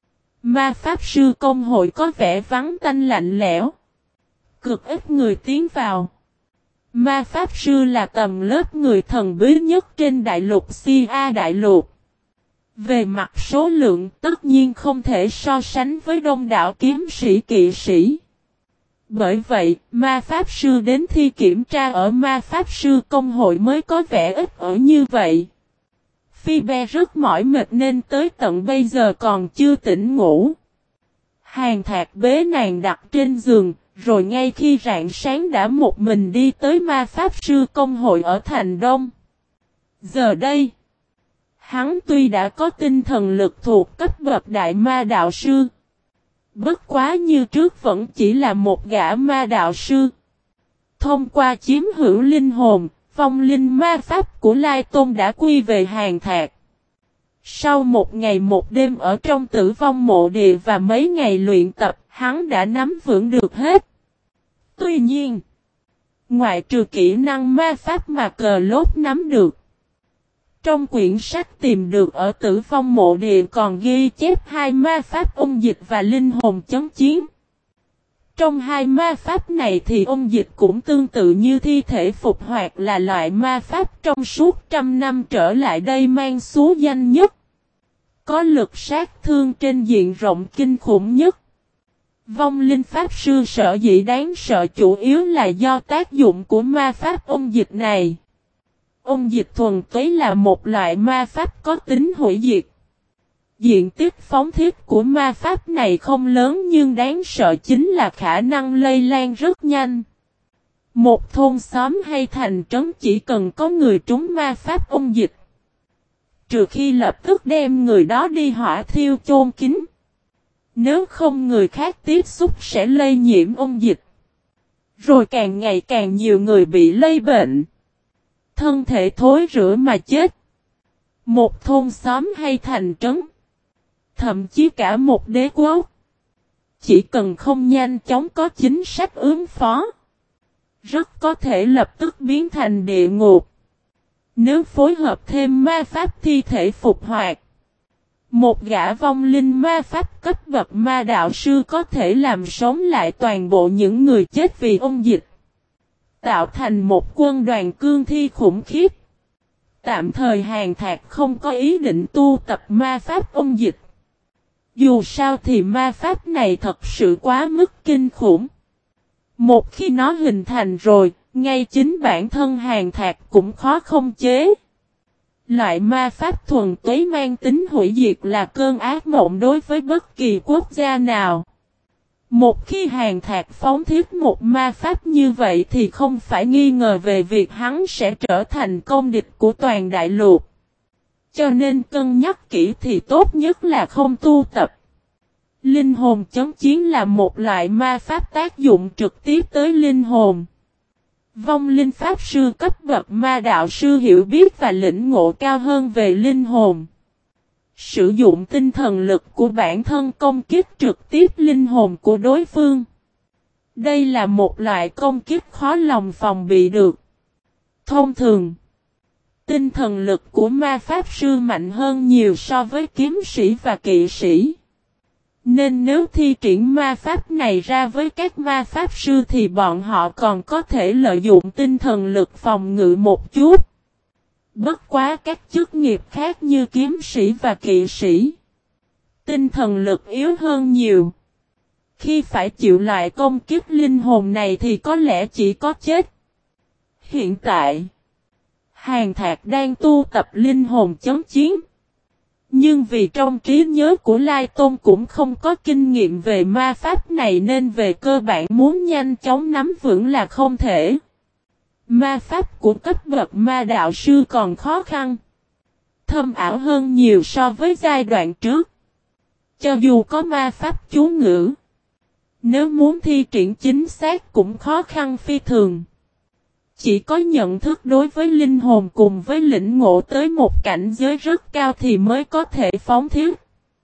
Speaker 1: Ma pháp sư công hội có vẻ vắng tanh lạnh lẽo. Cực ít người tiến vào. Ma pháp sư là tầm lớp người thần bí nhất trên đại lục CA đại lục. Về mặt số lượng tất nhiên không thể so sánh với đông đảo kiếm sĩ kỵ sĩ. Bởi vậy, ma pháp sư đến thi kiểm tra ở ma pháp sư công hội mới có vẻ ít ở như vậy. Phoebe rất mỏi mệt nên tới tận bây giờ còn chưa tỉnh ngủ. Hàn Thạc bế nàng đặt trên giường, rồi ngay khi rạng sáng đã một mình đi tới ma pháp sư công hội ở thành Đông. Giờ đây, hắn tuy đã có tinh thần lực thuộc cấp bậc đại ma đạo sư, bất quá như trước vẫn chỉ là một gã ma đạo sư. Thông qua chiếm hữu linh hồn, vong linh ma pháp của Lai Tôn đã quy về Hàn Thạc. Sau một ngày một đêm ở trong tử vong mộ địa và mấy ngày luyện tập, hắn đã nắm vững được hết. Tuy nhiên, ngoại trừ kỹ năng ma pháp mà cờ lốt nắm được, trong quyển sách tìm được ở tử vong mộ địa còn ghi chép hai ma pháp ôn dịch và linh hồn chấn chiến. Trong hai ma pháp này thì ôn dịch cũng tương tự như thi thể phục hoạt, là loại ma pháp trong suốt trăm năm trở lại đây mang số danh nhất. Có lực sát thương trên diện rộng kinh khủng nhất. Vong linh pháp sư sở dĩ đáng sợ chủ yếu là do tác dụng của ma pháp ôn dịch này. Ôn dịch thuần túy là một loại ma pháp có tính hủy diệt. Diện tích phóng thiết của ma pháp này không lớn nhưng đáng sợ chính là khả năng lây lan rất nhanh. Một thôn xóm hay thành trấn chỉ cần có người trúng ma pháp ôn dịch, trừ khi lập tức đem người đó đi hỏa thiêu chôn kín. Nếu không người khác tiếp xúc sẽ lây nhiễm ôn dịch. Rồi càng ngày càng nhiều người bị lây bệnh. Thân thể thối rữa mà chết. Một thôn xóm hay thành trấn, thậm chí cả một đế quốc, chỉ cần không nhanh chóng có chính sách ứng phó, rất có thể lập tức biến thành địa ngục. Nếu phối hợp thêm ma pháp thi thể phục hoạt, một gã vong linh ma pháp cấp bậc ma đạo sư có thể làm sống lại toàn bộ những người chết vì ôn dịch, tạo thành một quân đoàn cương thi khủng khiếp. Tạm thời Hàn Thạc không có ý định tu tập ma pháp ôn dịch. Dù sao thì ma pháp này thật sự quá mức kinh khủng. Một khi nó hình thành rồi, ngay chính bản thân Hàn Thạc cũng khó không chế. Loại ma pháp thuần túy mang tính hủy diệt là cơn ác mộng đối với bất kỳ quốc gia nào. Một khi Hàn Thạc phóng thiết một ma pháp như vậy thì không phải nghi ngờ về việc hắn sẽ trở thành công địch của toàn đại lục. Cho nên cân nhắc kỹ thì tốt nhất là không tu tập. Linh hồn chấn chiến là một loại ma pháp tác dụng trực tiếp tới linh hồn. Vong linh pháp sư cấp bậc ma đạo sư hiểu biết và lĩnh ngộ cao hơn về linh hồn. Sử dụng tinh thần lực của bản thân công kích trực tiếp linh hồn của đối phương. Đây là một loại công kích khó lòng phòng bị được. Thông thường, tinh thần lực của ma pháp sư mạnh hơn nhiều so với kiếm sĩ và kỵ sĩ. Nên nếu thi triển ma pháp này ra với các ma pháp sư thì bọn họ còn có thể lợi dụng tinh thần lực phòng ngự một chút. Bất quá các chức nghiệp khác như kiếm sĩ và kỵ sĩ, tinh thần lực yếu hơn nhiều. Khi phải chịu loại công kích linh hồn này thì có lẽ chỉ có chết. Hiện tại, Hàn Thạc đang tu tập linh hồn chấn chiến. Nhưng vì trong trí nhớ của Lai Tôn cũng không có kinh nghiệm về ma pháp này nên về cơ bản muốn nhanh chóng nắm vững là không thể. Ma pháp của cấp bậc ma đạo sư còn khó khăn, thâm ảo hơn nhiều so với giai đoạn trước. Cho dù có ma pháp chú ngữ, Nếu muốn thi triển chính xác cũng khó khăn phi thường. Chỉ có nhận thức đối với linh hồn cùng với lĩnh ngộ tới một cảnh giới rất cao thì mới có thể phóng thiết.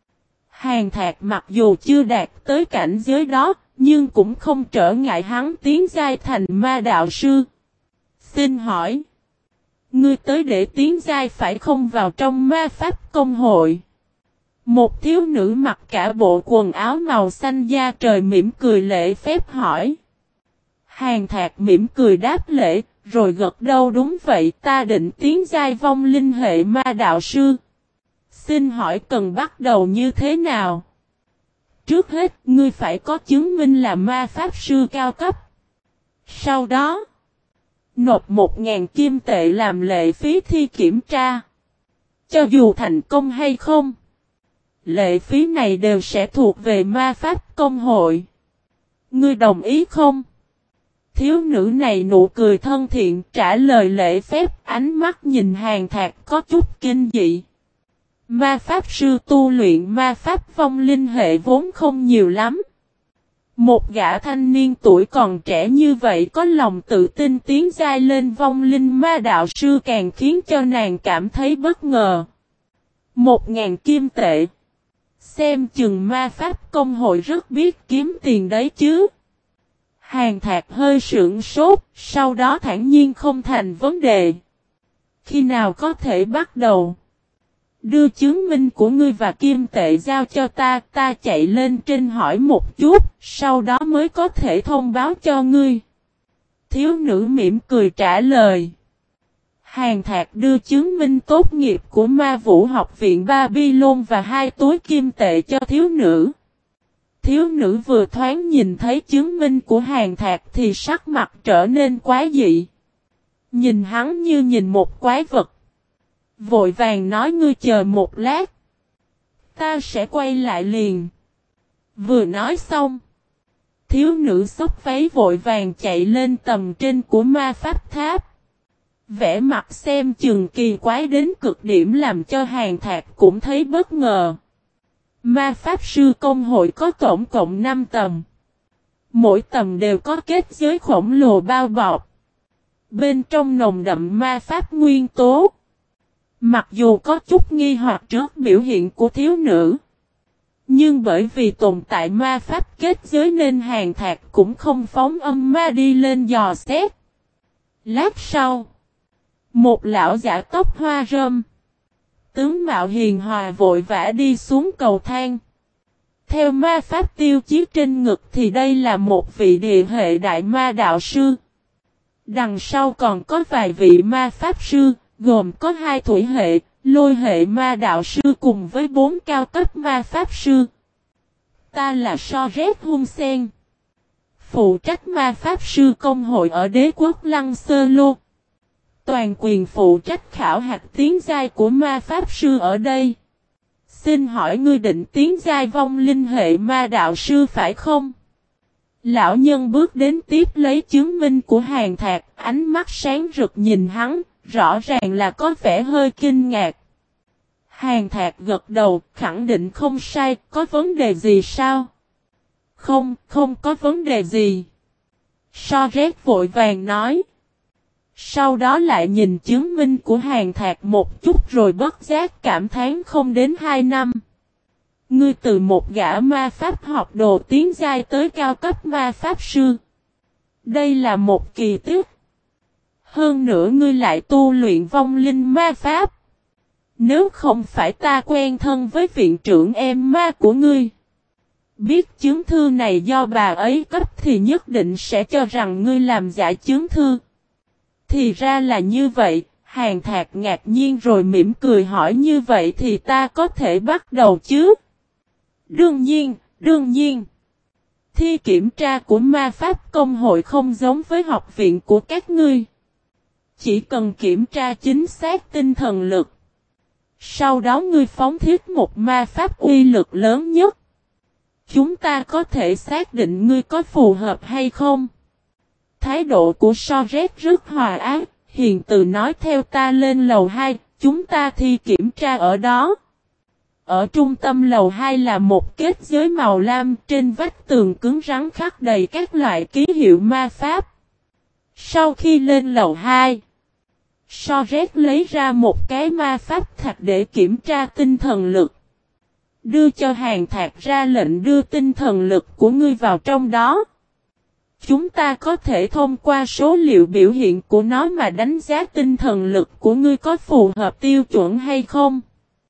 Speaker 1: Hàn Thạc mặc dù chưa đạt tới cảnh giới đó, nhưng cũng không trở ngại hắn tiến giai thành ma đạo sư. Xin hỏi, ngươi tới để tiến giai phải không vào trong ma pháp công hội? Một thiếu nữ mặc cả bộ quần áo màu xanh da trời mỉm cười lễ phép hỏi. Hàn Thạc mỉm cười đáp lễ, rồi gật đầu đúng vậy ta định tiến giai vong linh hệ ma đạo sư. Xin hỏi cần bắt đầu như thế nào? Trước hết, ngươi phải có chứng minh là ma pháp sư cao cấp. Sau đó, nộp 1.000 kim tệ làm lệ phí thi kiểm tra. Cho dù thành công hay không, lệ phí này đều sẽ thuộc về ma pháp công hội. Ngươi đồng ý không? Thiếu nữ này nụ cười thân thiện trả lời lễ phép, ánh mắt nhìn Hàn Thạc có chút kinh dị. Ma pháp sư tu luyện ma pháp vong linh hệ vốn không nhiều lắm. Một gã thanh niên tuổi còn trẻ như vậy có lòng tự tin tiến giai lên vong linh ma đạo sư càng khiến cho nàng cảm thấy bất ngờ. 1.000 kim tệ. Xem chừng ma pháp công hội rất biết kiếm tiền đấy chứ. Hàn Thạc hơi sững sốt, sau đó thản nhiên không thành vấn đề. Khi nào có thể bắt đầu? Đưa chứng minh của ngươi và kim tệ giao cho ta, ta chạy lên trên hỏi một chút, sau đó mới có thể thông báo cho ngươi. Thiếu nữ mỉm cười trả lời. Hàn Thạc đưa chứng minh tốt nghiệp của Ma Vũ Học viện Babylon và 2 túi kim tệ cho thiếu nữ. Thiếu nữ vừa thoáng nhìn thấy chứng minh của Hàn Thạc thì sắc mặt trở nên quái dị. Nhìn hắn như nhìn một quái vật. Vội vàng nói ngươi chờ một lát. Ta sẽ quay lại liền. Vừa nói xong. Thiếu nữ xốc váy vội vàng chạy lên tầng trên của ma pháp tháp. Vẻ mặt xem chừng kỳ quái đến cực điểm làm cho Hàn Thạc cũng thấy bất ngờ. Ma pháp sư công hội có tổng cộng 5 tầng. Mỗi tầng đều có kết giới khổng lồ bao bọc. Bên trong nồng đậm ma pháp nguyên tố. Mặc dù có chút nghi hoặc trước biểu hiện của thiếu nữ. Nhưng bởi vì tồn tại ma pháp kết giới nên Hàn Thạc cũng không phóng âm ma đi lên dò xét. Lát sau. Một lão giả tóc hoa râm. Tướng mạo hiền hòa vội vã đi xuống cầu thang. Theo ma pháp tiêu chí trên ngực thì đây là một vị địa hệ đại ma đạo sư. Đằng sau còn có vài vị ma pháp sư, gồm có 2 thủy hệ, lôi hệ ma đạo sư cùng với 4 cao cấp ma pháp sư. Ta là Soret Hun Sen. Phụ trách ma pháp sư công hội ở đế quốc Lăng Sơ Lô. Toàn quyền phụ trách khảo hạch tiến giai của ma pháp sư ở đây. Xin hỏi ngươi định tiến giai vong linh hệ ma đạo sư phải không? Lão nhân bước đến tiếp lấy chứng minh của Hàn Thạc, ánh mắt sáng rực nhìn hắn, rõ ràng là có vẻ hơi kinh ngạc. Hàn Thạc gật đầu, khẳng định không sai, có vấn đề gì sao? Không, không có vấn đề gì. Soret vội vàng nói. Sau đó lại nhìn chứng minh của Hàn Thạc một chút rồi bất giác cảm thán không đến 2 năm. Ngươi từ một gã ma pháp học đồ tiến giai tới cao cấp ma pháp sư. Đây là một kỳ tích. Hơn nữa ngươi lại tu luyện vong linh ma pháp. Nếu không phải ta quen thân với viện trưởng em ma của ngươi. Biết chứng thư này do bà ấy cấp thì nhất định sẽ cho rằng ngươi làm giả chứng thư. Thì ra là như vậy, Hàn Thạc ngạc nhiên rồi mỉm cười hỏi như vậy thì ta có thể bắt đầu chứ? Đương nhiên, đương nhiên. Thi kiểm tra của ma pháp công hội không giống với học viện của các ngươi. Chỉ cần kiểm tra chính xác tinh thần lực. Sau đó ngươi phóng thiết một ma pháp uy lực lớn nhất. Chúng ta có thể xác định ngươi có phù hợp hay không? Thái độ của Soret rất hòa ái, hiền từ nói theo ta lên lầu 2, chúng ta thi kiểm tra ở đó. Ở trung tâm lầu 2 là một kết giới màu lam, trên vách tường cứng rắn khắc đầy các loại ký hiệu ma pháp. Sau khi lên lầu 2, Soret lấy ra một cái ma pháp thạch để kiểm tra tinh thần lực. Đưa cho Hàn Thạc ra lệnh đưa tinh thần lực của ngươi vào trong đó. Chúng ta có thể thông qua số liệu biểu hiện của nó mà đánh giá tinh thần lực của ngươi có phù hợp tiêu chuẩn hay không.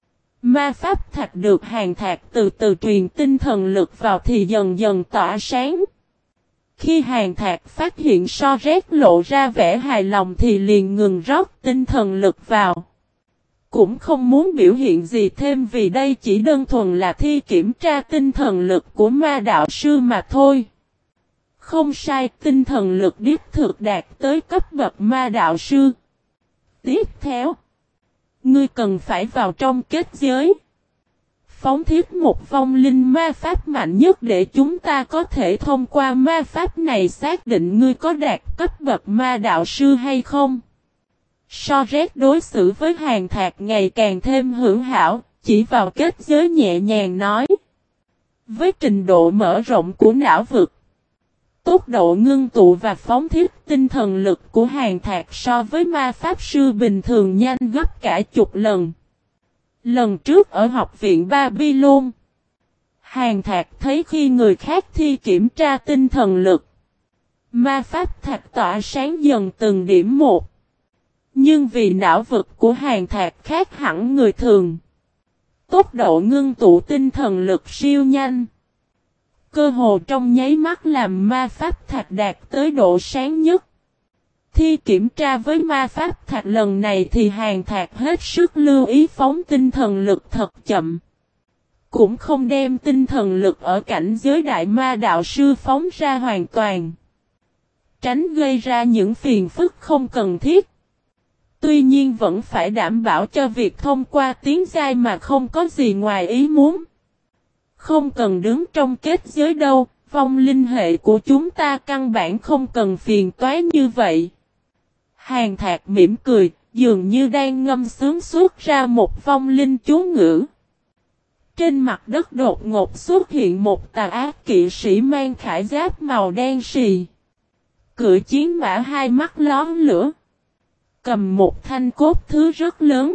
Speaker 1: Ma pháp thạch được Hàn Thạc từ từ truyền tinh thần lực vào thì dần dần tỏa sáng. Khi Hàn Thạc phát hiện Soret lộ ra vẻ hài lòng thì liền ngừng rót tinh thần lực vào. Cũng không muốn biểu hiện gì thêm vì đây chỉ đơn thuần là thi kiểm tra tinh thần lực của ma đạo sư mà thôi. Không sai, tinh thần lực đích thực đạt tới cấp bậc ma đạo sư. Tiếp theo, ngươi cần phải vào trong kết giới. Phóng thiết một vong linh ma pháp mạnh nhất để chúng ta có thể thông qua ma pháp này xác định ngươi có đạt cấp bậc ma đạo sư hay không. Soret đối xử với Hàn Thạc ngày càng thêm hữu hảo, chỉ vào kết giới nhẹ nhàng nói. Với trình độ mở rộng của não vực, tốc độ ngưng tụ và phóng thiết tinh thần lực của Hàn Thạc so với ma pháp sư bình thường nhanh gấp cả chục lần. Lần trước ở học viện Babylon, Hàn Thạc thấy khi người khác thi kiểm tra tinh thần lực, ma pháp thạch tỏa sáng dần từng điểm một. Nhưng vì não vực của Hàn Thạc khác hẳn người thường, tốc độ ngưng tụ tinh thần lực siêu nhanh. Cơ hồ trong nháy mắt làm ma pháp thạch đạt tới độ sáng nhất. Thi kiểm tra với ma pháp thạch lần này thì Hàn Thạc hết sức lưu ý phóng tinh thần lực thật chậm. Cũng không đem tinh thần lực ở cảnh giới đại ma đạo sư phóng ra hoàn toàn. Tránh gây ra những phiền phức không cần thiết. Tuy nhiên vẫn phải đảm bảo cho việc thông qua tiến giai mà không có gì ngoài ý muốn. Không cần đứng trong kết giới đâu, vong linh hệ của chúng ta căn bản không cần phiền toái như vậy. Hàn Thạc mỉm cười, dường như đang ngâm sướng xuất ra một vong linh chú ngữ. Trên mặt đất đột ngột xuất hiện một tà ác kỵ sĩ mang khải giáp màu đen xì. Cưỡi chiến mã hai mắt lón lửa. Cầm một thanh cốt thứ rất lớn.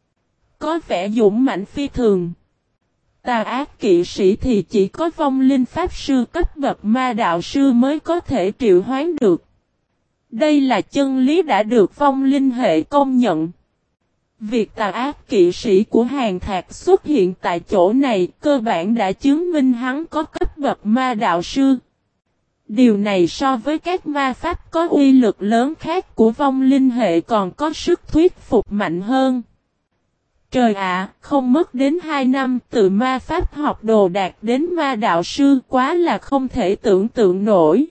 Speaker 1: Có vẻ dũng mãnh phi thường. Tà ác kỵ sĩ thì chỉ có vong linh pháp sư cấp bậc ma đạo sư mới có thể triệu hoán được. Đây là chân lý đã được vong linh hệ công nhận. Việc tà ác kỵ sĩ của Hàn Thạc xuất hiện tại chỗ này cơ bản đã chứng minh hắn có cấp bậc ma đạo sư. Điều này so với các ma pháp có uy lực lớn khác của vong linh hệ còn có sức thuyết phục mạnh hơn. Trời ạ, không mất đến 2 năm từ ma pháp học đồ đạt đến ma đạo sư quá là không thể tưởng tượng nổi.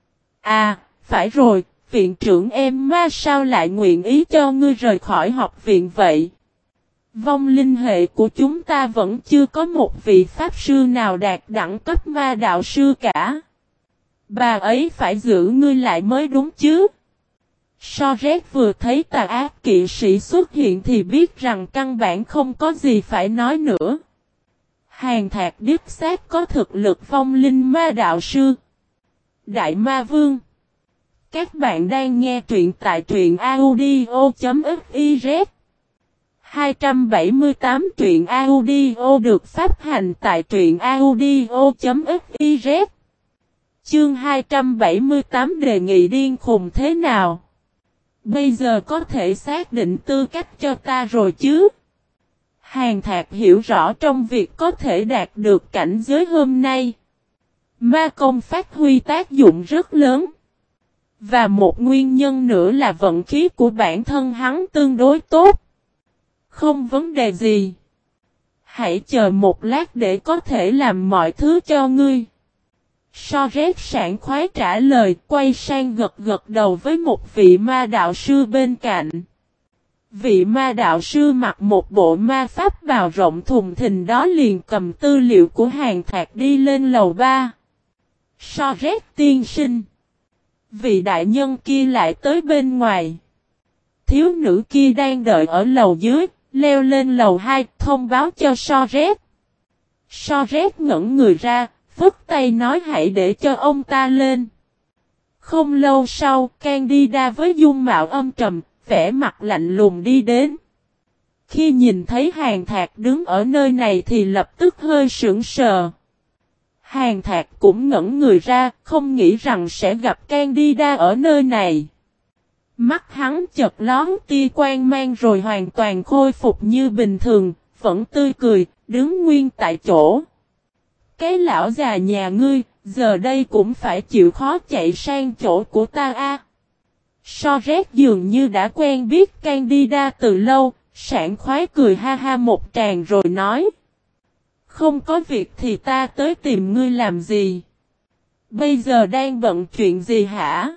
Speaker 1: À, phải rồi, viện trưởng em ma sao lại nguyện ý cho ngươi rời khỏi học viện vậy? Vong linh hệ của chúng ta vẫn chưa có một vị pháp sư nào đạt đẳng cấp ma đạo sư cả. Bà ấy phải giữ ngươi lại mới đúng chứ. Soret vừa thấy tà ác kỵ sĩ xuất hiện thì biết rằng căn bản không có gì phải nói nữa. Hàn Thạc đích xác có thực lực vong linh ma đạo sư. Đại Ma Vương. Các bạn đang nghe truyện tại truyện audio.fiz. 278 truyện audio được phát hành tại truyện audio.fiz. Chương 278 đề nghị điên khùng thế nào? Bây giờ có thể xác định tư cách cho ta rồi chứ? Hàn Thạc hiểu rõ trong việc có thể đạt được cảnh giới hôm nay. Ma công phát huy tác dụng rất lớn. Và một nguyên nhân nữa là vận khí của bản thân hắn tương đối tốt. Không vấn đề gì. Hãy chờ một lát để có thể làm mọi thứ cho ngươi. Soret sảng khoái trả lời, quay sang gật gật đầu với một vị ma đạo sư bên cạnh. Vị ma đạo sư mặc một bộ ma pháp bào rộng thùng thình đó liền cầm tư liệu của Hàn Thạc đi lên lầu 3. Soret tiên sinh. Vị đại nhân kia lại tới bên ngoài. Thiếu nữ kia đang đợi ở lầu dưới, leo lên lầu 2 thông báo cho Soret. Soret ngẩn người ra, phất tay nói hãy để cho ông ta lên. Không lâu sau, Candida với dung mạo âm trầm, vẻ mặt lạnh lùng đi đến. Khi nhìn thấy Hàn Thạc đứng ở nơi này thì lập tức hơi sững sờ. Hàn Thạc cũng ngẩn người ra, không nghĩ rằng sẽ gặp Candida ở nơi này. Mắt hắn chợt lóe tia quang mang rồi hoàn toàn khôi phục như bình thường, vẫn tươi cười, đứng nguyên tại chỗ. Cái lão già nhà ngươi, giờ đây cũng phải chịu khó chạy sang chỗ của ta a. Soret dường như đã quen biết Candida từ lâu, sảng khoái cười ha ha một tràng rồi nói. Không có việc thì ta tới tìm ngươi làm gì? Bây giờ đang bận chuyện gì hả?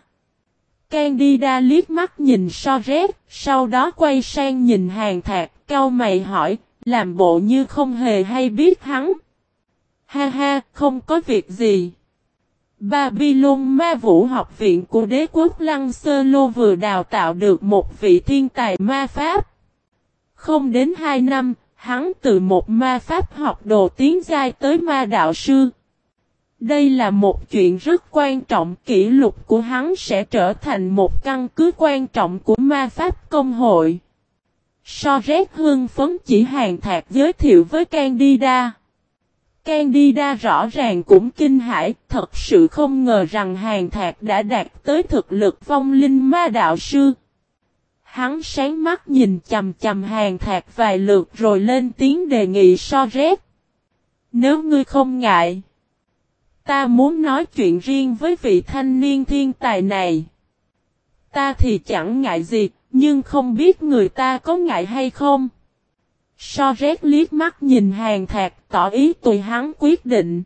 Speaker 1: Candida liếc mắt nhìn Soret, sau đó quay sang nhìn Hàn Thạc, cau mày hỏi, làm bộ như không hề hay biết hắn. Ha ha, không có việc gì. Babylon Ma Vũ Học viện của đế quốc Lăng Sơ Lô vừa đào tạo được một vị thiên tài ma pháp. Không đến 2 năm, hắn từ một ma pháp học đồ tiến giai tới ma đạo sư. Đây là một chuyện rất quan trọng, kỷ lục của hắn sẽ trở thành một căn cứ quan trọng của ma pháp công hội. Soret hưng phấn chỉ Hàn Thạc giới thiệu với Candida. Candida rõ ràng cũng kinh hãi, thật sự không ngờ rằng Hàn Thạc đã đạt tới thực lực vong linh ma đạo sư. Hắn sáng mắt nhìn chằm chằm Hàn Thạc vài lượt rồi lên tiếng đề nghị Soret. Nếu ngươi không ngại, ta muốn nói chuyện riêng với vị thanh niên thiên tài này. Ta thì chẳng ngại gì, nhưng không biết người ta có ngại hay không. Soret liếc mắt nhìn Hàn Thạc tỏ ý tùy hắn quyết định.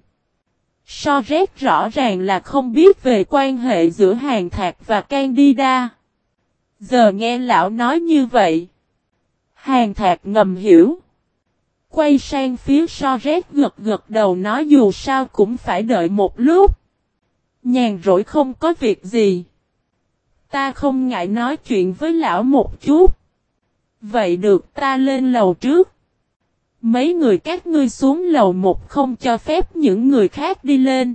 Speaker 1: Soret rõ ràng là không biết về quan hệ giữa Hàn Thạc và Candida. Giờ nghe lão nói như vậy, Hàn Thạc ngầm hiểu. Quay sang phía Soret gật gật đầu nói dù sao cũng phải đợi một lúc. Nhàn rỗi không có việc gì. Ta không ngại nói chuyện với lão một chút. Vậy được, ta lên lầu trước. Mấy người các ngươi xuống lầu 1 không cho phép những người khác đi lên.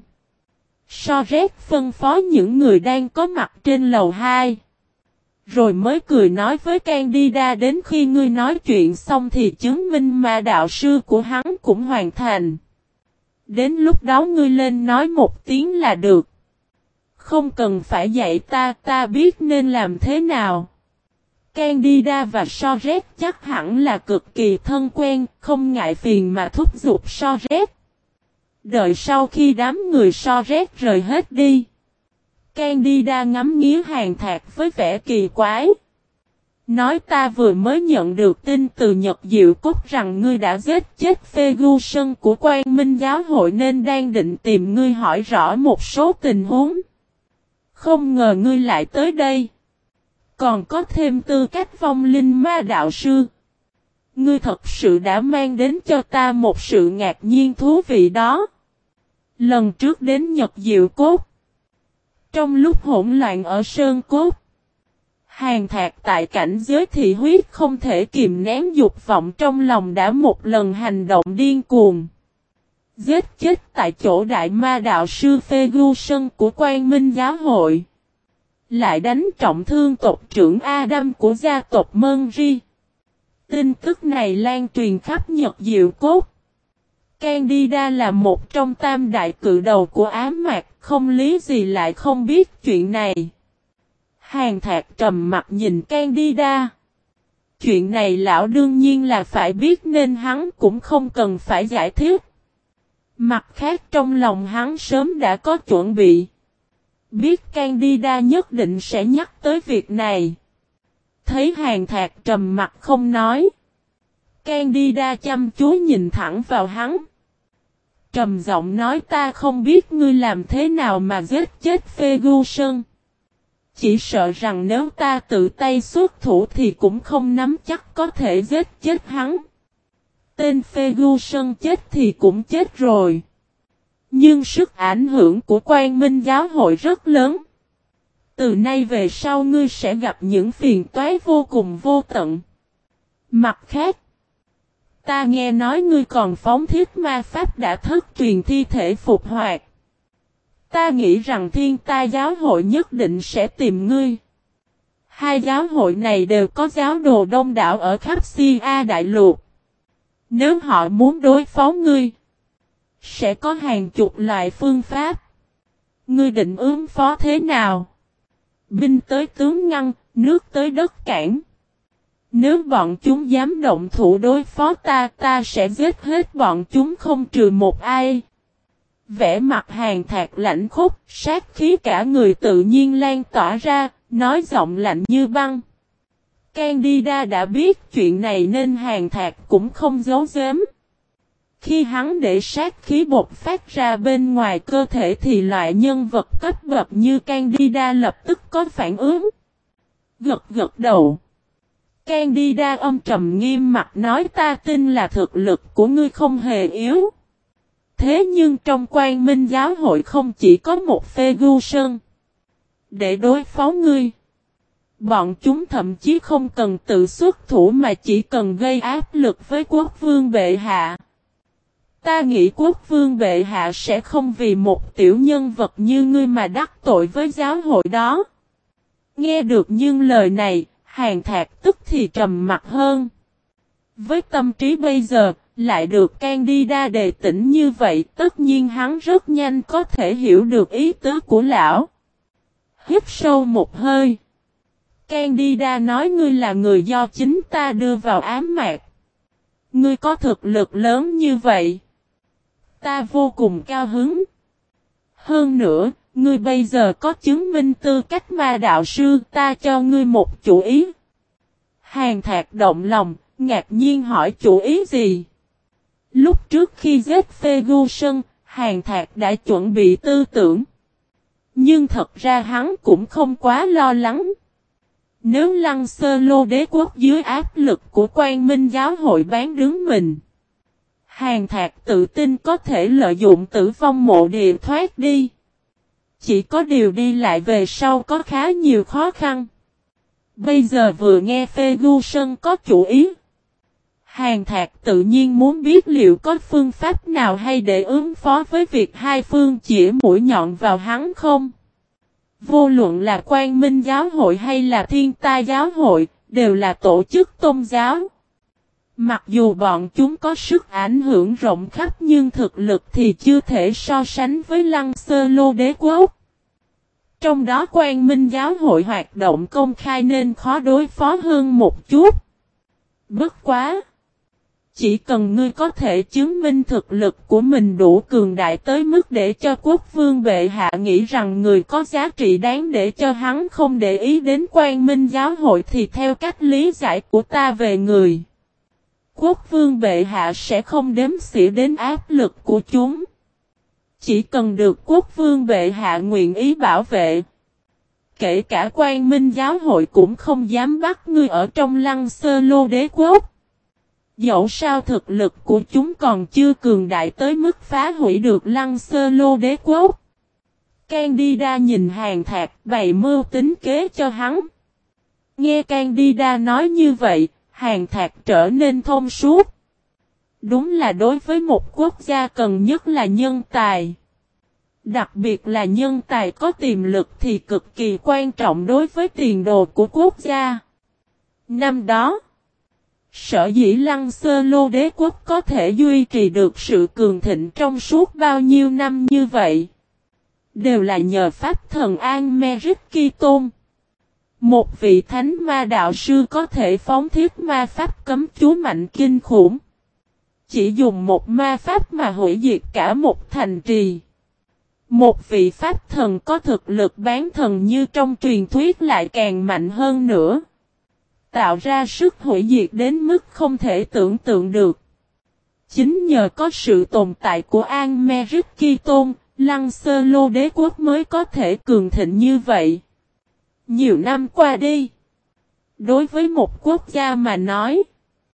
Speaker 1: Soret phân phó những người đang có mặt trên lầu 2. Rồi mới cười nói với Candida đến khi ngươi nói chuyện xong thì chứng minh ma đạo sư của hắn cũng hoàn thành. Đến lúc đó ngươi lên nói một tiếng là được. Không cần phải dạy ta biết nên làm thế nào. Candida và Soret chắc hẳn là cực kỳ thân quen, không ngại phiền mà thúc giục Soret. Đợi sau khi đám người Soret rời hết đi, Candida ngắm nghía Hàn Thạc với vẻ kỳ quái. Nói ta vừa mới nhận được tin từ Nhật Diệu Cốt rằng ngươi đã giết chết Ferguson của Quang Minh Giáo hội nên đang định tìm ngươi hỏi rõ một số tình huống. Không ngờ ngươi lại tới đây. Còn có thêm tư cách vong linh ma đạo sư. Ngươi thật sự đã mang đến cho ta một sự ngạc nhiên thú vị đó. Lần trước đến Nhật Diệu Cốt, trong lúc hỗn loạn ở Sơn Cốt, Hàn Thạc tại cảnh giới thị huyết không thể kìm nén dục vọng trong lòng đã một lần hành động điên cuồng. Giết chết tại chỗ đại ma đạo sư Ferguson của Quang Minh Giáo hội. Lại đánh trọng thương tộc trưởng Adam của gia tộc Mönri. Tin tức này lan truyền khắp Nhật Diệu Cốt. Candida là một trong tam đại cự đầu của ám mạc, không lý gì lại không biết chuyện này. Hàn Thạc trầm mặt nhìn Candida. Chuyện này lão đương nhiên là phải biết nên hắn cũng không cần phải giải thích. Mặt khác trong lòng hắn sớm đã có chuẩn bị. Biết Candida nhất định sẽ nhắc tới việc này. Thấy Hàn Thạc trầm mặt không nói, Candida chăm chú nhìn thẳng vào hắn. Trầm giọng nói ta không biết ngươi làm thế nào mà giết chết Ferguson. Chỉ sợ rằng nếu ta tự tay xuất thủ thì cũng không nắm chắc có thể giết chết hắn. Tên Ferguson chết thì cũng chết rồi. Nhưng sức ảnh hưởng của Quang Minh Giáo hội rất lớn. Từ nay về sau ngươi sẽ gặp những phiền toái vô cùng vô tận. Mặt khác, ta nghe nói ngươi còn phóng thiết ma pháp đã thất truyền thi thể phục hoạt. Ta nghĩ rằng Thiên Tai giáo hội nhất định sẽ tìm ngươi. Hai giáo hội này đều có giáo đồ đông đảo ở khắp Sia Đại Lục. Nếu họ muốn đối phó ngươi, sẽ có hàng chục loại phương pháp. Ngươi định ứng phó thế nào? Binh tới tướng ngăn, nước tới đất cản. Nếu bọn chúng dám động thủ đối phó ta, ta sẽ giết hết bọn chúng không trừ một ai. Vẻ mặt Hàn Thạc lạnh khốc, sát khí cả người tự nhiên lan tỏa ra, nói giọng lạnh như băng. Candida đã biết chuyện này nên Hàn Thạc cũng không giấu giếm. Khi hắn để sát khí bộc phát ra bên ngoài cơ thể thì loại nhân vật cấp bậc như Candida lập tức có phản ứng. Gật gật đầu. Candida âm trầm nghiêm mặt nói ta tin là thực lực của ngươi không hề yếu. Thế nhưng trong Quang Minh giáo hội không chỉ có một Ferguson. Để đối phó ngươi, bọn chúng thậm chí không cần tự xuất thủ mà chỉ cần gây áp lực với quốc vương bệ hạ. Ta nghĩ quốc vương bệ hạ sẽ không vì một tiểu nhân vật như ngươi mà đắc tội với giáo hội đó. Nghe được những lời này, Hàn Thạc tức thì trầm mặt hơn. Với tâm trí bây giờ, lại được Candida đề tỉnh như vậy, tất nhiên hắn rất nhanh có thể hiểu được ý tứ của lão. Hít sâu một hơi. Candida nói ngươi là người do chính ta đưa vào ám mạc. Ngươi có thực lực lớn như vậy. Ta vô cùng cao hứng. Hơn nữa, ngươi bây giờ có chứng minh tư cách ma đạo sư, ta cho ngươi một chủ ý. Hàn Thạc động lòng, ngạc nhiên hỏi chủ ý gì? Lúc trước khi giết Ferguson, Hàn Thạc đã chuẩn bị tư tưởng. Nhưng thật ra hắn cũng không quá lo lắng. Nếu Lăng Sơ Lô đế quốc dưới áp lực của Quang Minh giáo hội bán đứng mình, Hàn Thạc tự tin có thể lợi dụng Tử Vong Mộ Địa thoát đi. Chỉ có điều đi lại về sau có khá nhiều khó khăn. Bây giờ vừa nghe Ferguson có chủ ý, Hàn Thạc tự nhiên muốn biết liệu có phương pháp nào hay để ứng phó với việc hai phương chĩa mũi nhọn vào hắn không. Vô luận là Quang Minh giáo hội hay là Thiên Tai giáo hội, đều là tổ chức tôn giáo. Mặc dù bọn chúng có sức ảnh hưởng rộng khắp nhưng thực lực thì chưa thể so sánh với Lăng Sơ Lô đế quốc. Trong đó Quang Minh giáo hội hoạt động công khai nên khó đối phó hơn một chút. Bất quá! Chỉ cần ngươi có thể chứng minh thực lực của mình đủ cường đại tới mức để cho quốc vương bệ hạ nghĩ rằng người có giá trị đáng để cho hắn không để ý đến Quang Minh giáo hội thì theo cách lý giải của ta về người, quốc vương bệ hạ sẽ không đếm xỉa đến áp lực của chúng. Chỉ cần được quốc vương bệ hạ nguyện ý bảo vệ, kể cả Quang Minh giáo hội cũng không dám bắt ngươi ở trong Lăng Sơ Lô đế quốc. Dẫu sao thực lực của chúng còn chưa cường đại tới mức phá hủy được Lăng Sơ Lô đế quốc. Candida nhìn Hàn Thạc bày mưu tính kế cho hắn. Nghe Candida nói như vậy, Hàn Thạc trở nên thông suốt. Đúng là đối với một quốc gia cần nhất là nhân tài. Đặc biệt là nhân tài có tiềm lực thì cực kỳ quan trọng đối với tiền đồ của quốc gia. Năm đó, sở dĩ Lăng Sơ Lô đế quốc có thể duy trì được sự cường thịnh trong suốt bao nhiêu năm như vậy, đều là nhờ pháp thần An-me-rik Ki-tôn. Một vị thánh ma đạo sư có thể phóng thiết ma pháp cấm chú mạnh kinh khủng. Chỉ dùng một ma pháp mà hủy diệt cả một thành trì. Một vị pháp thần có thực lực bán thần như trong truyền thuyết lại càng mạnh hơn nữa. Tạo ra sức hủy diệt đến mức không thể tưởng tượng được. Chính nhờ có sự tồn tại của An-me-rik Ki-tôn, Lăng Sơ Lô đế quốc mới có thể cường thịnh như vậy. Nhiều năm qua đi, đối với một quốc gia mà nói,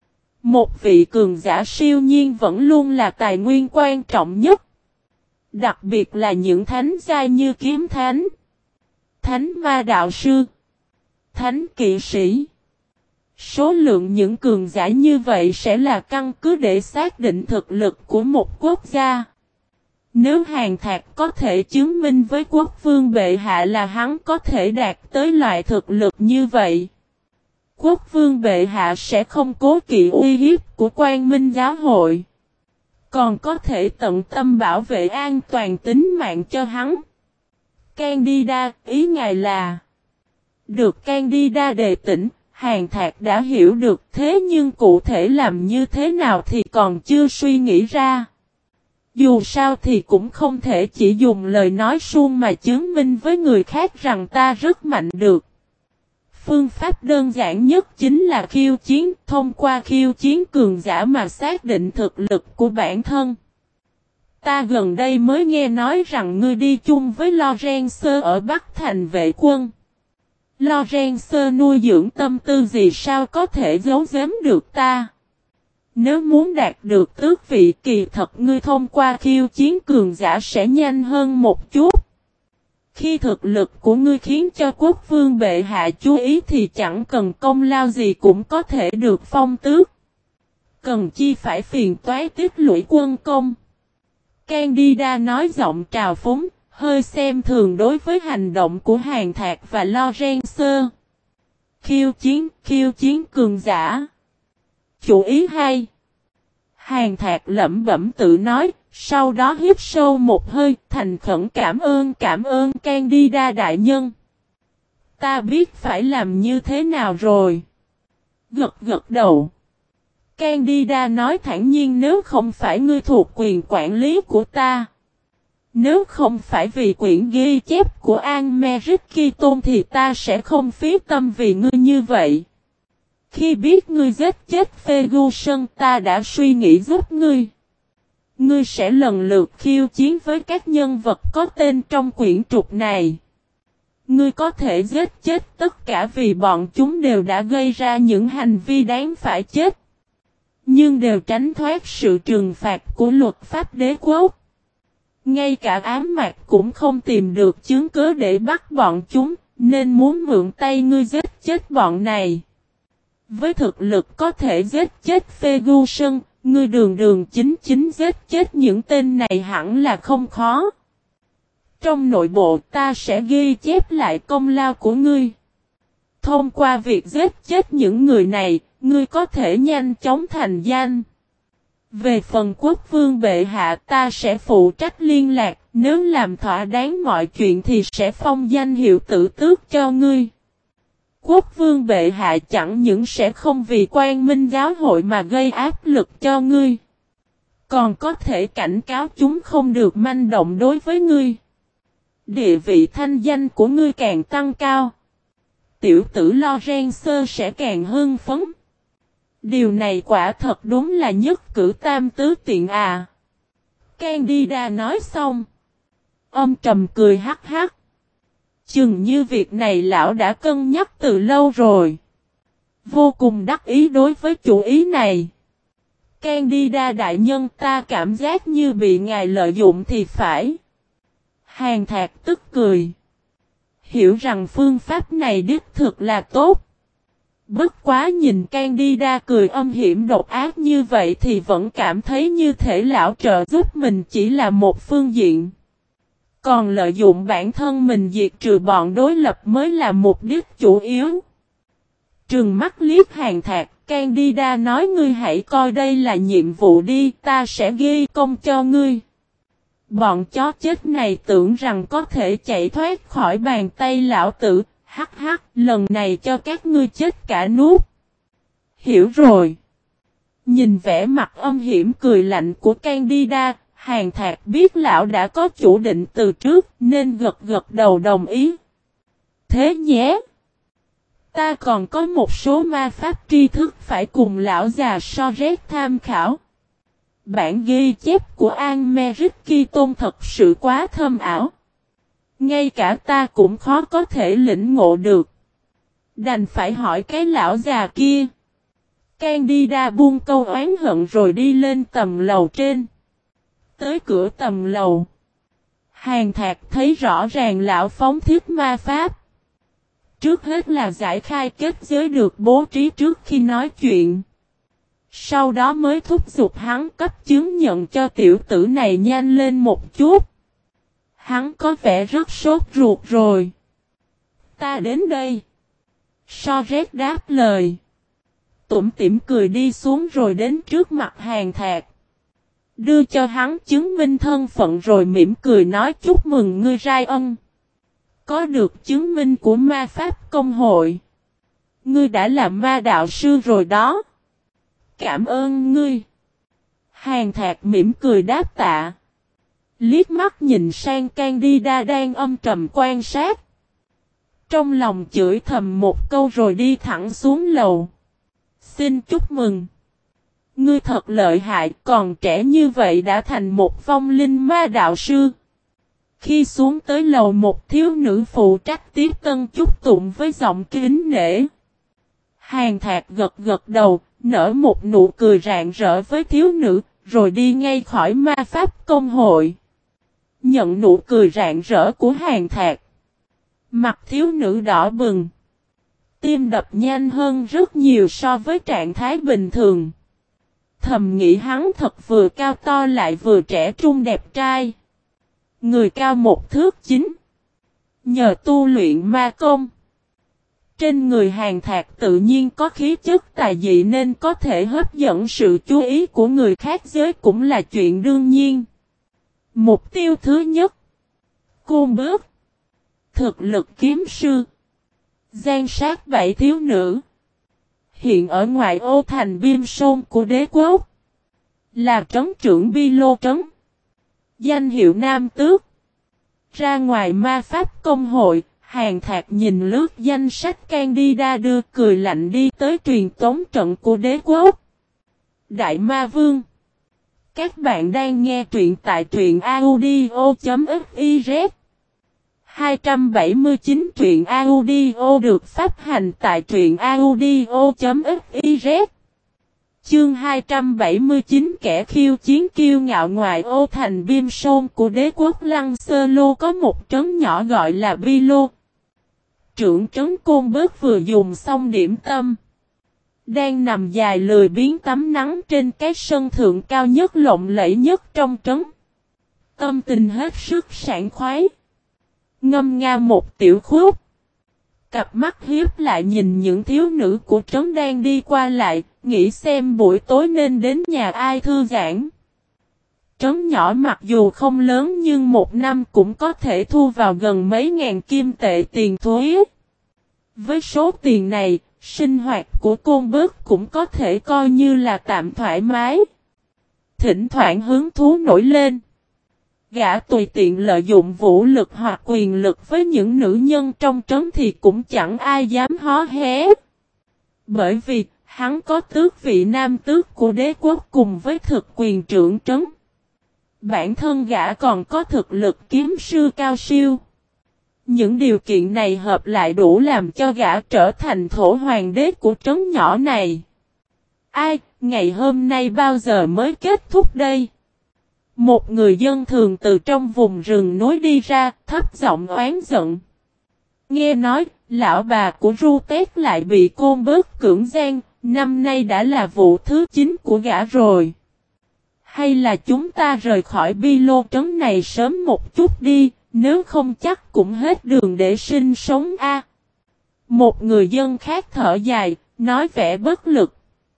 Speaker 1: một vị cường giả siêu nhiên vẫn luôn là tài nguyên quan trọng nhất. Đặc biệt là những thánh giai như kiếm thánh, thánh ma đạo sư, thánh kỵ sĩ, Số lượng những cường giả như vậy sẽ là căn cứ để xác định thực lực của một quốc gia. Nếu Hàn Thạc có thể chứng minh với quốc vương bệ hạ là hắn có thể đạt tới loại thực lực như vậy, quốc vương bệ hạ sẽ không cố kỵ uy hiếp của Quang Minh giáo hội, còn có thể tận tâm bảo vệ an toàn tính mạng cho hắn. Candida, ý ngài là... Được Candida đề tỉnh, Hàn Thạc đã hiểu được, thế nhưng cụ thể làm như thế nào thì còn chưa suy nghĩ ra. Dù sao thì cũng không thể chỉ dùng lời nói suông mà chứng minh với người khác rằng ta rất mạnh được. Phương pháp đơn giản nhất chính là khiêu chiến, thông qua khiêu chiến cường giả mà xác định thực lực của bản thân. Ta gần đây mới nghe nói rằng ngươi đi chung với Lorenzo ở Bắc Thành vệ quân. Lorenzo nuôi dưỡng tâm tư gì sao có thể giấu giếm được ta? Nếu muốn đạt được tước vị kỳ thật ngươi thông qua khiêu chiến cường giả sẽ nhanh hơn một chút. Khi thực lực của ngươi khiến cho quốc vương bệ hạ chú ý thì chẳng cần công lao gì cũng có thể được phong tước. Cần chi phải phiền toái tích lũy quân công. Candida nói giọng trào phúng, hơi xem thường đối với hành động của Hàn Thạc và Lorenzo. Khiêu chiến cường giả. Chủ ý hay. Hàn Thạc lẩm bẩm tự nói, sau đó hít sâu một hơi, thành khẩn cảm ơn Candida đại nhân. Ta biết phải làm như thế nào rồi. Gật đầu. Candida nói thản nhiên, nếu không phải ngươi thuộc quyền quản lý của ta, nếu không phải vì quyển ghi chép của An-me-rik Ki-tôn thì ta sẽ không phí tâm vì ngươi như vậy. Khi biết ngươi giết chết Ferguson ta đã suy nghĩ giúp ngươi. Ngươi sẽ lần lượt khiêu chiến với các nhân vật có tên trong quyển trục này. Ngươi có thể giết chết tất cả vì bọn chúng đều đã gây ra những hành vi đáng phải chết. Nhưng đều tránh thoát sự trừng phạt của luật pháp đế quốc. Ngay cả ám mạc cũng không tìm được chứng cứ để bắt bọn chúng, nên muốn mượn tay ngươi giết chết bọn này. Với thực lực có thể giết chết Ferguson, ngươi đường chính giết chết những tên này hẳn là không khó. Trong nội bộ ta sẽ ghi chép lại công lao của ngươi. Thông qua việc giết chết những người này, ngươi có thể nhanh chóng thành danh. Về phần quốc vương bệ hạ ta sẽ phụ trách liên lạc, nếu làm thỏa đáng mọi chuyện thì sẽ phong danh hiệu tử tước cho ngươi. Quốc vương bệ hạ chẳng những sẽ không vì Quang Minh giáo hội mà gây áp lực cho ngươi, còn có thể cảnh cáo chúng không được manh động đối với ngươi. Địa vị thanh danh của ngươi càng tăng cao, tiểu tử Lorenzo sẽ càng hưng phấn. Điều này quả thật đúng là nhất cử tam tứ tiện à. Candida nói xong, âm trầm cười hắc hắc. Chừng như việc này lão đã cân nhắc từ lâu rồi. Vô cùng đắc ý đối với chủ ý này. Candida đại nhân ta cảm giác như bị ngài lợi dụng thì phải. Hàn Thạc tức cười. Hiểu rằng phương pháp này đích thực là tốt. Bất quá nhìn Candida cười âm hiểm độc ác như vậy thì vẫn cảm thấy như thể lão trợ giúp mình chỉ là một phương diện. Còn lợi dụng bản thân mình diệt trừ bọn đối lập mới là mục đích chủ yếu. Trừng mắt liếc Hàn Thạc, Candida nói ngươi hãy coi đây là nhiệm vụ đi, ta sẽ ghi công cho ngươi. Bọn chó chết này tưởng rằng có thể chạy thoát khỏi bàn tay lão tử, hắc hắc, lần này cho các ngươi chết cả nút. Hiểu rồi. Nhìn vẻ mặt âm hiểm cười lạnh của Candida, Hàn Thạc biết lão đã có chủ định từ trước nên gật đầu đồng ý. Thế nhé. Ta còn có một số ma pháp tri thức phải cùng lão già Soret tham khảo. Bản ghi chép của An-me-rik Ki-tôn thật sự quá thâm ảo. Ngay cả ta cũng khó có thể lĩnh ngộ được. Đành phải hỏi cái lão già kia. Candida buông câu oán hận rồi đi lên tầng lầu trên. Tới cửa tầng lầu, Hàn Thạc thấy rõ ràng lão phóng thiết ma pháp. Trước hết là giải khai kết giới được bố trí trước khi nói chuyện. Sau đó mới thúc giục hắn cấp chứng nhận cho tiểu tử này nhanh lên một chút. Hắn có vẻ rất sốt ruột rồi. Ta đến đây. So-rét đáp lời. Tủm tỉm cười đi xuống rồi đến trước mặt Hàn Thạc. Đưa cho hắn chứng minh thân phận rồi mỉm cười nói chúc mừng ngươi Rai Ân. Có được chứng minh của ma pháp công hội. Ngươi đã là ma đạo sư rồi đó. Cảm ơn ngươi. Hàn Thạc mỉm cười đáp tạ. Liếc mắt nhìn sang Candida đang âm trầm quan sát. Trong lòng chửi thầm một câu rồi đi thẳng xuống lầu. Xin chúc mừng. Ngươi thật lợi hại, còn trẻ như vậy đã thành một vong linh ma đạo sư. Khi xuống tới lầu một thiếu nữ phụ trách tiếp tân chúc tụng với giọng kính nể. Hàn Thạc gật gật đầu, nở một nụ cười rạng rỡ với thiếu nữ, rồi đi ngay khỏi ma pháp công hội. Nhận nụ cười rạng rỡ của Hàn Thạc. Mặt thiếu nữ đỏ bừng. Tim đập nhanh hơn rất nhiều so với trạng thái bình thường. Thầm nghĩ hắn thật vừa cao to lại vừa trẻ trung đẹp trai. Người cao 1 thước 9. Nhờ tu luyện ma công. Trên người Hàn Thạc tự nhiên có khí chất tài dị nên có thể hấp dẫn sự chú ý của người khác giới cũng là chuyện đương nhiên. Mục tiêu thứ nhất. Côn bước. Thực lực kiếm sư. Gian sát 7 thiếu nữ. Hiện ở ngoại ô thành Biêm Sôn của đế quốc. Là trấn trưởng Bi Lô trấn. Danh hiệu nam tước. Ra ngoài ma pháp công hội, Hàn Thạc nhìn lướt danh sách Candida đưa cười lạnh đi tới truyền tống trận của đế quốc. Đại Ma Vương. Các bạn đang nghe truyện tại truyện audio.fiz. 279 truyện audio được phát hành tại truyện audio.fiz. Chương 279 kẻ khiêu chiến kiêu ngạo ngoại ô thành Biêm Sôn của đế quốc Lăng Sơ Lô có một trấn nhỏ gọi là Bi Lô. Trưởng trấn Côn Bớt vừa dùng xong điểm tâm. Đang nằm dài lười biếng tắm nắng trên cái sân thượng cao nhất lộng lẫy nhất trong trấn. Tâm tình hết sức sảng khoái. Ngâm nga một tiểu khúc. Cặp mắt hiếp lại nhìn những thiếu nữ của trấn đang đi qua lại, nghĩ xem buổi tối nên đến nhà ai thư giãn. Trấn nhỏ mặc dù không lớn nhưng một năm cũng có thể thu vào gần mấy ngàn kim tệ tiền thuế. Với số tiền này, sinh hoạt của Côn Bớt cũng có thể coi như là tạm thoải mái. Thỉnh thoảng hứng thú nổi lên. Gã tùy tiện lợi dụng vũ lực hoặc quyền lực với những nữ nhân trong trấn thì cũng chẳng ai dám hó hé. Bởi vì, hắn có tước vị nam tước của đế quốc cùng với thực quyền trưởng trấn. Bản thân gã còn có thực lực kiếm sư cao siêu. Những điều kiện này hợp lại đủ làm cho gã trở thành thổ hoàng đế của trấn nhỏ này. Ai, ngày hôm nay bao giờ mới kết thúc đây? Một người dân thường từ trong vùng rừng núi đi ra, thấp giọng oán giận. Nghe nói, lão bà của Ru-tét lại bị Côn Bớt cưỡng gian, năm nay đã là vụ thứ 9 của gã rồi. Hay là chúng ta rời khỏi Bi Lô trấn này sớm một chút đi, nếu không chắc cũng hết đường để sinh sống a. Một người dân khác thở dài, nói vẻ bất lực.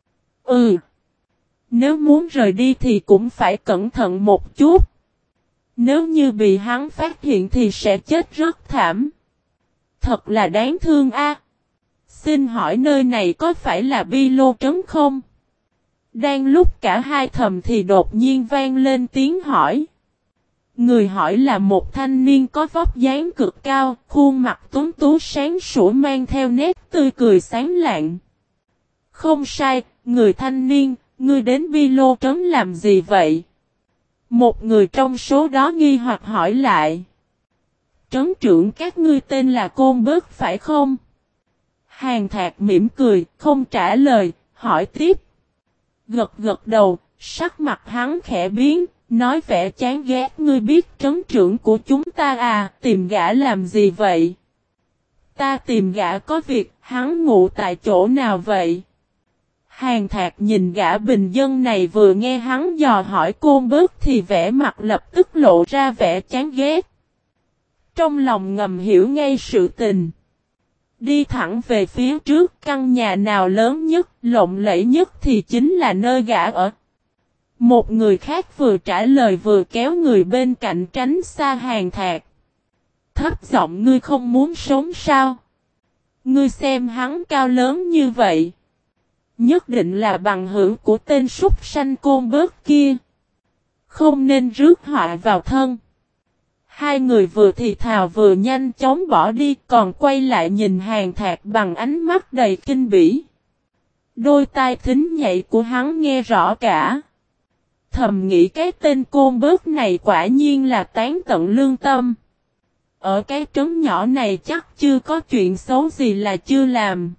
Speaker 1: Nếu muốn rời đi thì cũng phải cẩn thận một chút. Nếu như bị hắn phát hiện thì sẽ chết rất thảm. Thật là đáng thương a. Xin hỏi nơi này có phải là Bi Lô trấn không? Đang lúc cả hai thầm thì đột nhiên vang lên tiếng hỏi. Người hỏi là một thanh niên có vóc dáng cực cao, khuôn mặt tuấn tú sáng sủa mang theo nét tươi cười sáng lạng. Không sai, người thanh niên, ngươi đến Bi Lô trấn làm gì vậy? Một người trong số đó nghi hoặc hỏi lại. Trấn trưởng các ngươi tên là Côn Bớt phải không? Hàn Thạc mỉm cười, không trả lời, hỏi tiếp. Gật gật đầu, sắc mặt hắn khẽ biến, nói vẻ chán ghét. Ngươi biết trấn trưởng của chúng ta à, tìm gã làm gì vậy? Ta tìm gã có việc, hắn ngủ tại chỗ nào vậy? Hàn Thạc nhìn gã bình dân này vừa nghe hắn dò hỏi Côn Bớt thì vẻ mặt lập tức lộ ra vẻ chán ghét. Trong lòng ngầm hiểu ngay sự tình. Đi thẳng về phía trước, căn nhà nào lớn nhất, lộng lẫy nhất thì chính là nơi gã ở. Một người khác vừa trả lời vừa kéo người bên cạnh tránh xa Hàn Thạc. Thấp giọng, ngươi không muốn sống sao? Ngươi xem hắn cao lớn như vậy. Nhất định là bằng hữu của tên súc sanh Côn Bớt kia. Không nên rước họa vào thân. Hai người vừa thì thào vừa nhanh chóng bỏ đi, còn quay lại nhìn Hàn Thạc bằng ánh mắt đầy kinh bỉ. Đôi tai thính nhạy của hắn nghe rõ cả. Thầm nghĩ cái tên Côn Bớt này quả nhiên là tán tận lương tâm. Ở cái trấn nhỏ này chắc chưa có chuyện xấu gì là chưa làm.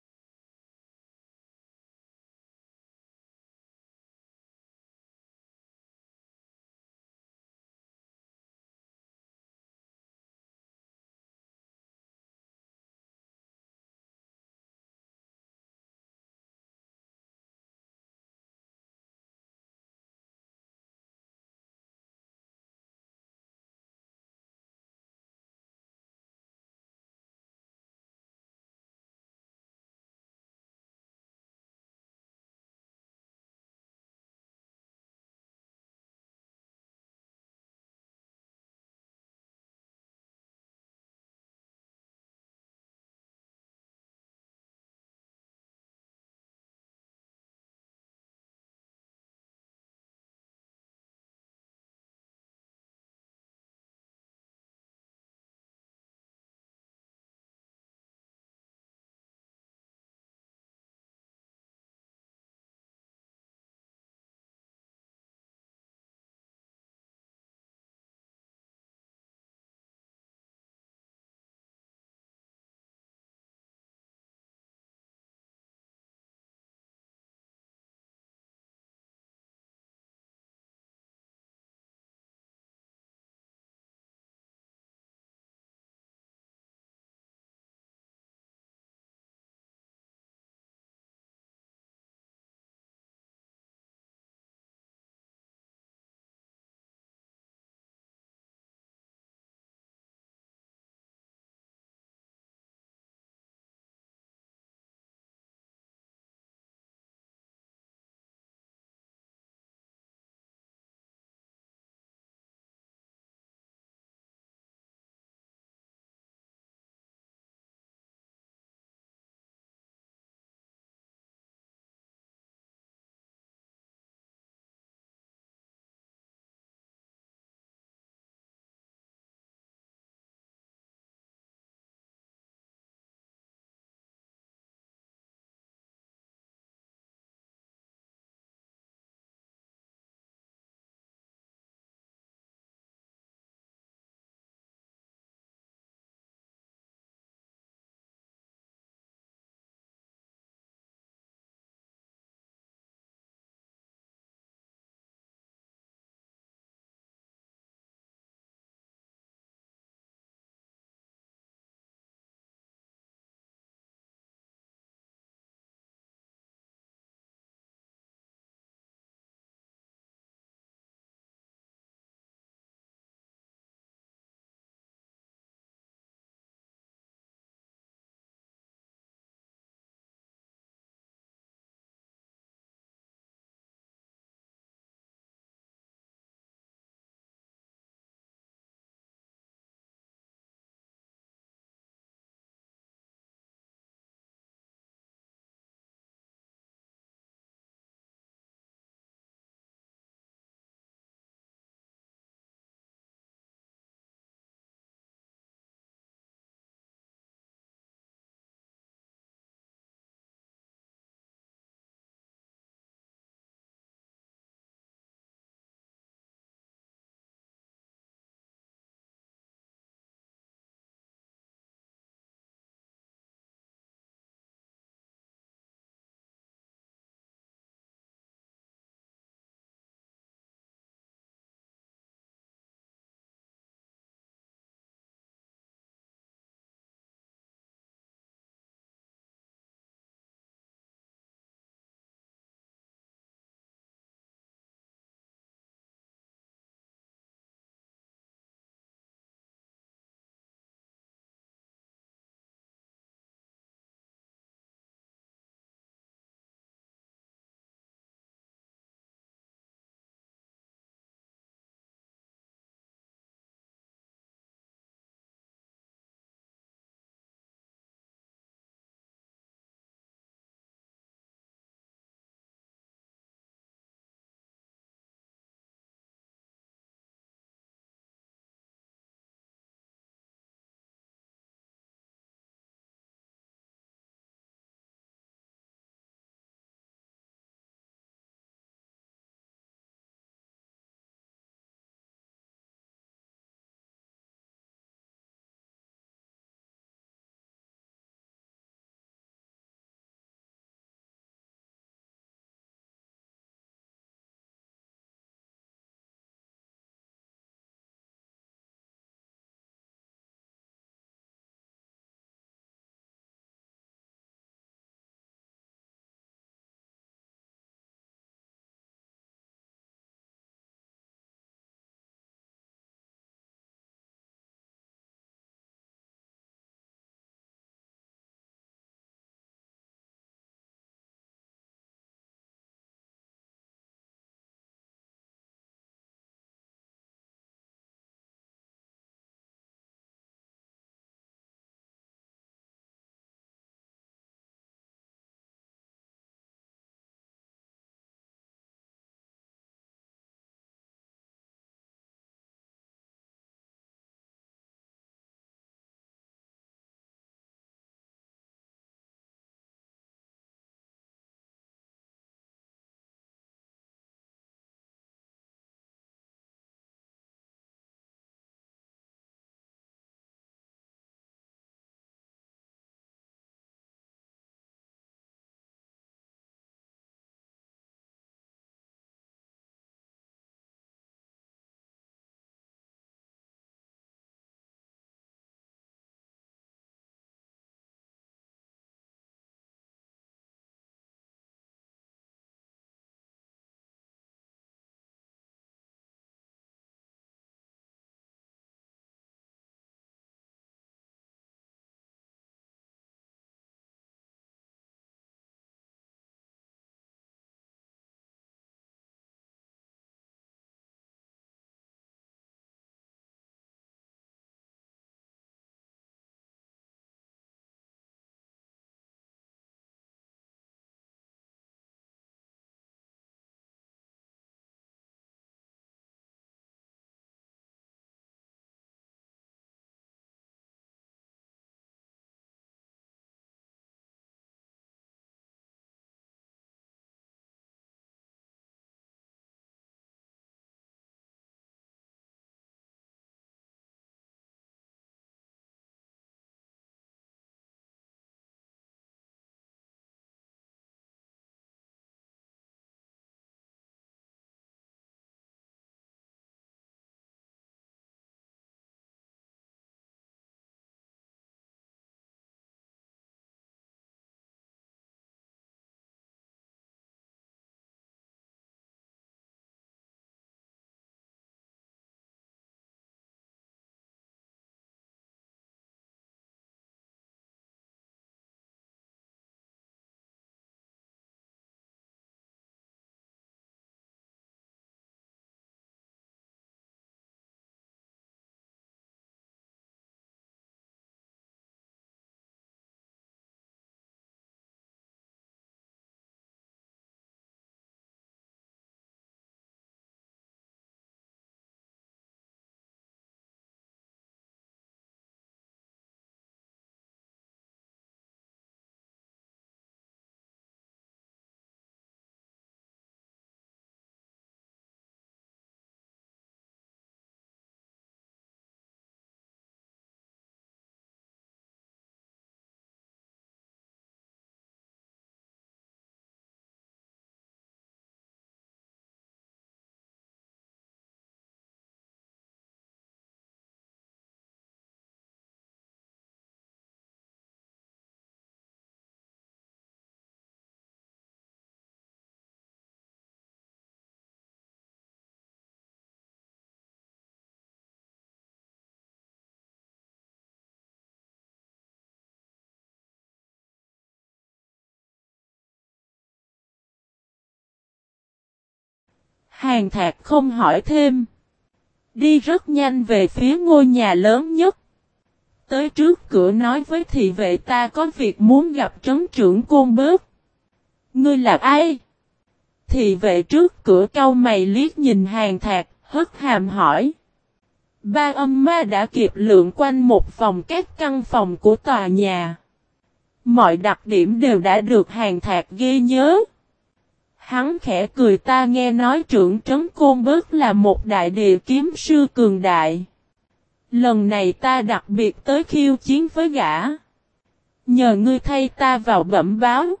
Speaker 1: Hàn Thạc không hỏi thêm. Đi rất nhanh về phía ngôi nhà lớn nhất. Tới trước cửa nói với thị vệ ta có việc muốn gặp trấn trưởng Côn Bớt. Ngươi là ai? Thị vệ trước cửa cau mày liếc nhìn Hàn Thạc, hất hàm hỏi. Ba âm ma đã kịp lượn quanh một vòng các căn phòng của tòa nhà. Mọi đặc điểm đều đã được Hàn Thạc ghi nhớ. Hắn khẽ cười ta nghe nói trưởng trấn Côn Bớt là một đại địa kiếm sư cường đại. Lần này ta đặc biệt tới khiêu chiến với gã. Nhờ ngươi thay ta vào bẩm báo.